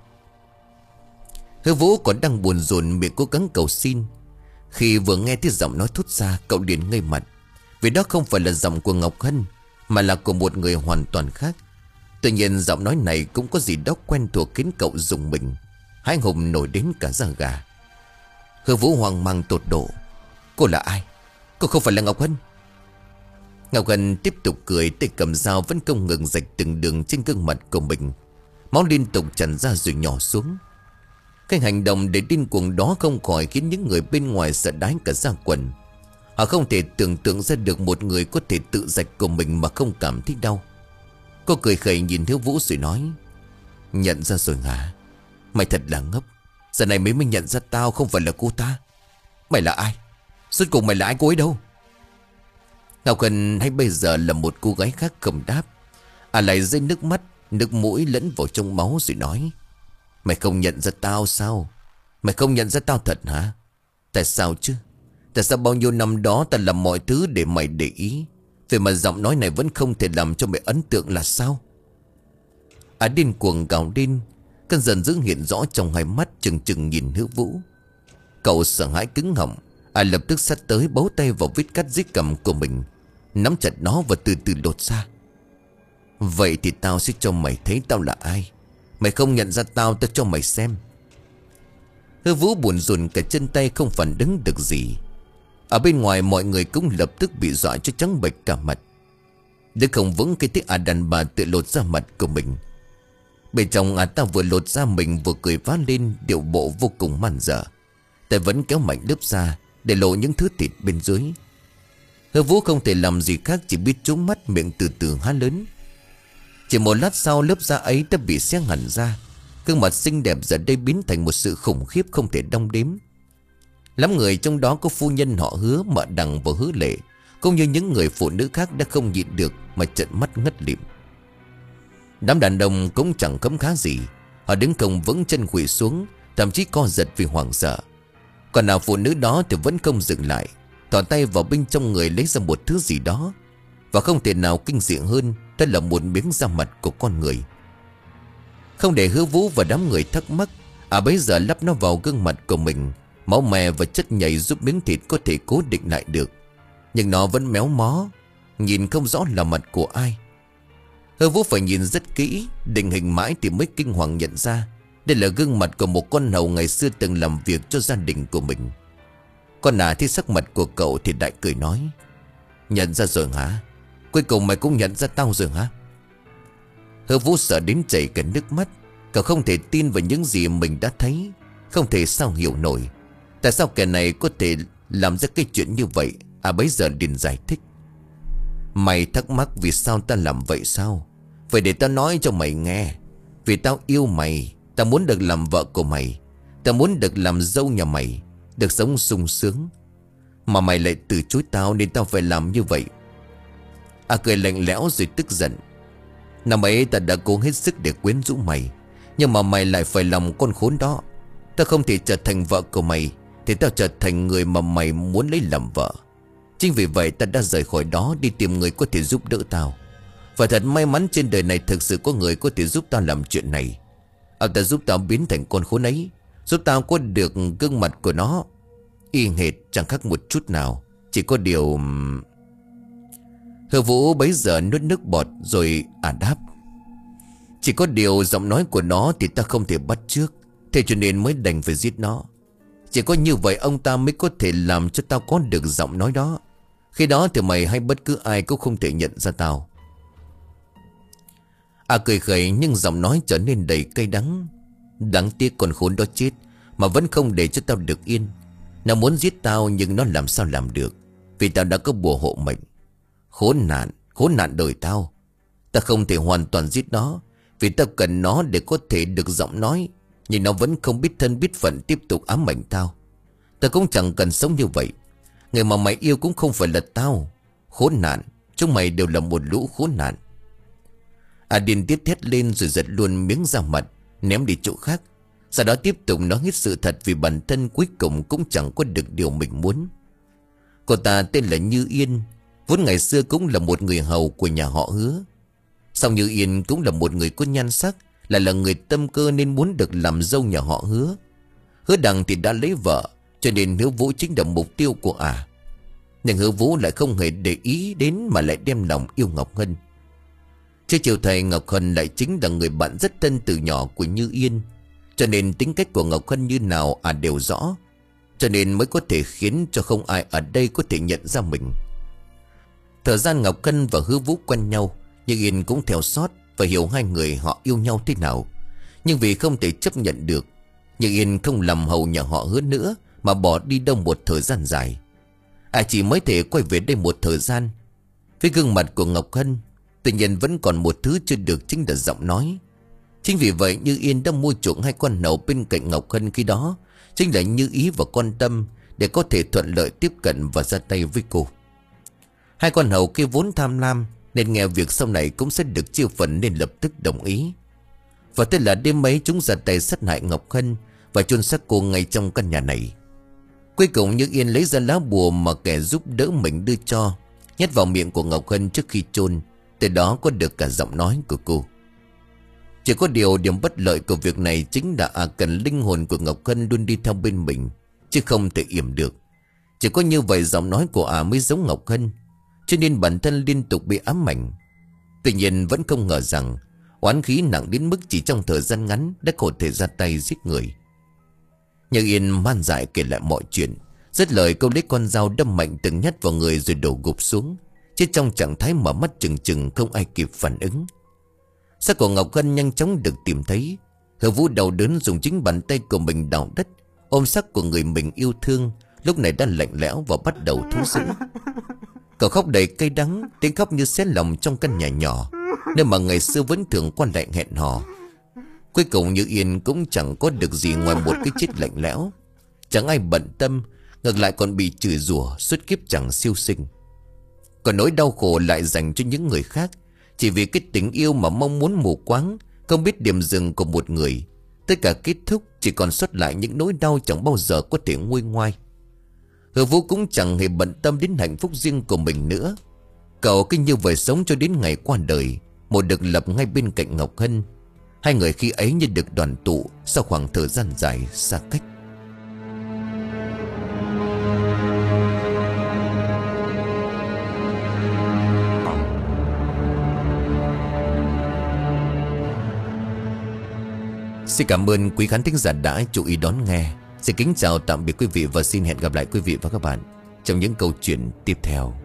Hứa Vũ còn đang buồn rộn miệng cố gắng cầu xin. Khi vừa nghe tiếng giọng nói thốt ra, cậu liền ngây mặt, vì đó không phải là giọng của Ngọc Hân mà là của một người hoàn toàn khác. Tuy nhiên giọng nói này cũng có gì đó quen thuộc khiến cậu rùng mình, hai hùng nổi đến cả da gà. Hứa Vũ hoang mang tột độ: "Cô là ai? Cô không phải là Ngọc Hân?" Ngọc Hân tiếp tục cười, tay cầm dao vẫn không ngừng rạch từng đường trên gương mặt của mình. Máu liên tục tràn ra rồi nhỏ xuống. Cái hành động để điên cuồng đó không khỏi khiến những người bên ngoài sợ đái cả da quần. Họ không thể tưởng tượng ra được một người có thể tự rạch của mình mà không cảm thấy đau. Cô cười khẩy nhìn Hứa Vũ rồi nói: "Nhận ra rồi hả? Mày thật là ngốc. Giờ này mới mới nhận ra tao không phải là cô ta. Mày là ai? Suốt cùng mày là ai cô ấy đâu?" Ngọc Hân hay bây giờ là một cô gái khác không đáp. À lại rơi nước mắt, nước mũi lẫn vào trong máu rồi nói: "Mày không nhận ra tao sao? Mày không nhận ra tao thật hả? Tại sao chứ? Tại sao bao nhiêu năm đó ta làm mọi thứ để mày để ý, vậy mà giọng nói này vẫn không thể làm cho mày ấn tượng là sao?" À điên cuồng gào lên. Cơn giận dữ hiện rõ trong hai mắt chừng chừng nhìn Hứa Vũ. Cậu sợ hãi cứng họng. À lập tức sát tới bấu tay vào vết cắt dưới cằm của mình, nắm chặt nó và từ từ lột ra. Vậy thì tao sẽ cho mày thấy tao là ai. Mày không nhận ra tao, tao cho mày xem. Hứa Vũ buồn rùn cả chân tay, không phản ứng được gì. Ở bên ngoài mọi người cũng lập tức bị dọa cho trắng bệch cả mặt. Để không vững cái tiếng à đàn bà tự lột ra mặt của mình. Bên trong à ta vừa lột ra mình vừa cười vá lên, điệu bộ vô cùng man dở. Tay vẫn kéo mạnh lớp ra để lộ những thứ thịt bên dưới. Hứa Vũ không thể làm gì khác, chỉ biết trốn mắt, miệng từ từ há lớn. Chỉ một lát sau, lớp da ấy đã bị xé hẳn ra. Gương mặt xinh đẹp giờ đây biến thành một sự khủng khiếp không thể đong đếm. Lắm người trong đó có phu nhân họ Hứa, mợ Đằng và Hứa Lệ, cũng như những người phụ nữ khác đã không nhịn được mà trợn mắt ngất lịm. Đám đàn ông cũng chẳng khấm khá gì. Họ đứng không vững, chân quỳ xuống, thậm chí co giật vì hoảng sợ. Còn nào phụ nữ đó thì vẫn không dừng lại, thò tay vào bên trong người lấy ra một thứ gì đó. Và không thể nào kinh dị hơn, đó là một miếng da mặt của con người. Không để Hứa Vũ và đám người thắc mắc, à bấy giờ lắp nó vào gương mặt của mình. Máu me và chất nhầy giúp miếng thịt có thể cố định lại được, nhưng nó vẫn méo mó, nhìn không rõ là mặt của ai. Hứa Vũ phải nhìn rất kỹ, định hình mãi thì mới kinh hoàng nhận ra đây là gương mặt của một con hầu ngày xưa từng làm việc cho gia đình của mình. Con nà thấy sắc mặt của cậu thì đại cười nói: Nhận ra rồi hả? Cuối cùng mày cũng nhận ra tao rồi hả? Hứa Vũ sợ đến chảy cả nước mắt. Cậu không thể tin vào những gì mình đã thấy, không thể sao hiểu nổi tại sao kẻ này có thể làm ra cái chuyện như vậy. À bấy giờ liền giải thích: Mày thắc mắc vì sao ta làm vậy sao? Vậy để tao nói cho mày nghe. Vì tao yêu mày, tao muốn được làm vợ của mày, tao muốn được làm dâu nhà mày, được sống sung sướng. Mà mày lại từ chối tao nên tao phải làm như vậy. À cười lạnh lẽo rồi tức giận: Năm ấy ta đã cố hết sức để quyến rũ mày, nhưng mà mày lại phải lòng con khốn đó. Tao không thể trở thành vợ của mày, thì tao trở thành người mà mày muốn lấy làm vợ. Chính vì vậy ta đã rời khỏi đó đi tìm người có thể giúp đỡ tao. Và thật may mắn trên đời này thực sự có người có thể giúp tao làm chuyện này. Ông ta giúp tao biến thành con khốn ấy, giúp tao có được gương mặt của nó y hệt, chẳng khác một chút nào. Chỉ có điều... Hứa Vũ bấy giờ nuốt nước bọt rồi à đáp: Chỉ có điều giọng nói của nó thì ta không thể bắt chước, thế cho nên mới đành phải giết nó. Chỉ có như vậy ông ta mới có thể làm cho tao có được giọng nói đó. Khi đó thì mày hay bất cứ ai cũng không thể nhận ra tao. À cười khẩy nhưng giọng nói trở nên đầy cay đắng. Đáng tiếc con khốn đó chết mà vẫn không để cho tao được yên. Nó muốn giết tao nhưng nó làm sao làm được, vì tao đã có bùa hộ mệnh. Khốn nạn, khốn nạn đời tao. Ta không thể hoàn toàn giết nó, vì tao cần nó để có thể được giọng nói. Nhưng nó vẫn không biết thân biết phận, tiếp tục ám ảnh tao. Ta cũng chẳng cần sống như vậy. Người mà mày yêu cũng không phải là tao. Khốn nạn, chúng mày đều là một lũ khốn nạn. À điên tiết thét lên rồi giật luôn miếng da mặt, ném đi chỗ khác. Sau đó tiếp tục nói hết sự thật, vì bản thân cuối cùng cũng chẳng có được điều mình muốn. Cô ta tên là Như Yên, vốn ngày xưa cũng là một người hầu của nhà họ Hứa. Song Như Yên cũng là một người có nhan sắc, lại là người tâm cơ nên muốn được làm dâu nhà họ Hứa. Hứa Đằng thì đã lấy vợ, cho nên Hứa Vũ chính là mục tiêu của ả. À. Nhưng Hứa Vũ lại không hề để ý đến mà lại đem lòng yêu Ngọc Hân. Trước chiều thầy, Ngọc Hân lại chính là người bạn rất thân từ nhỏ của Như Yên, cho nên tính cách của Ngọc Hân như nào à đều rõ, cho nên mới có thể khiến cho không ai ở đây có thể nhận ra mình. Thời gian Ngọc Hân và Hứa Vũ quen nhau, Như Yên cũng theo sót và hiểu hai người họ yêu nhau thế nào. Nhưng vì không thể chấp nhận được, Như Yên không làm hầu nhà họ Hứa nữa mà bỏ đi đâu một thời gian dài. À chỉ mới thể quay về đây một thời gian. Với gương mặt của Ngọc Hân, tuy nhiên vẫn còn một thứ chưa được, chính là giọng nói. Chính vì vậy Như Yên đã mua chuộc hai con hầu bên cạnh Ngọc Hân khi đó, chính là Như Ý và Con Tâm, để có thể thuận lợi tiếp cận và ra tay với cô. Hai con hầu kia vốn tham lam, nên nghe việc sau này cũng sẽ được chia phần nên lập tức đồng ý. Và thế là đêm ấy chúng ra tay sát hại Ngọc Hân và chôn xác cô ngay trong căn nhà này. Cuối cùng Như Yên lấy ra lá bùa mà kẻ giúp đỡ mình đưa cho, nhét vào miệng của Ngọc Hân trước khi chôn. Từ đó có được cả giọng nói của cô. Chỉ có điều điểm bất lợi của việc này chính là à cần linh hồn của Ngọc Hân luôn đi theo bên mình, chứ không thể yểm được. Chỉ có như vậy giọng nói của à mới giống Ngọc Hân, cho nên bản thân liên tục bị ám ảnh. Tuy nhiên vẫn không ngờ rằng oán khí nặng đến mức chỉ trong thời gian ngắn đã có thể ra tay giết người. Như Yên man dại kể lại mọi chuyện. Dứt lời câu lấy con dao đâm mạnh từng nhát vào người rồi đổ gục xuống, chết trong trạng thái mở mắt trừng trừng, không ai kịp phản ứng. Xác của Ngọc Hân nhanh chóng được tìm thấy. Hứa Vũ đau đớn dùng chính bàn tay của mình đào đất, ôm xác của người mình yêu thương, lúc này đã lạnh lẽo và bắt đầu thú dữ. Cậu khóc đầy cay đắng, tiếng khóc như xé lòng trong căn nhà nhỏ nơi mà ngày xưa vẫn thường qua lại hẹn hò. Cuối cùng Như Yên cũng chẳng có được gì ngoài một cái chết lạnh lẽo. Chẳng ai bận tâm, ngược lại còn bị chửi rủa suốt kiếp chẳng siêu sinh. Còn nỗi đau khổ lại dành cho những người khác, chỉ vì cái tình yêu mà mong muốn mù quáng, không biết điểm dừng của một người. Tất cả kết thúc, chỉ còn xuất lại những nỗi đau chẳng bao giờ có thể nguôi ngoai. Hứa Vũ cũng chẳng hề bận tâm đến hạnh phúc riêng của mình nữa. Cậu cứ như vậy sống cho đến ngày qua đời, một được lập ngay bên cạnh Ngọc Hân. Hai người khi ấy như được đoàn tụ sau khoảng thời gian dài xa cách. Xin cảm ơn quý khán thính giả đã chú ý đón nghe. Xin kính chào tạm biệt quý vị và xin hẹn gặp lại quý vị và các bạn trong những câu chuyện tiếp theo.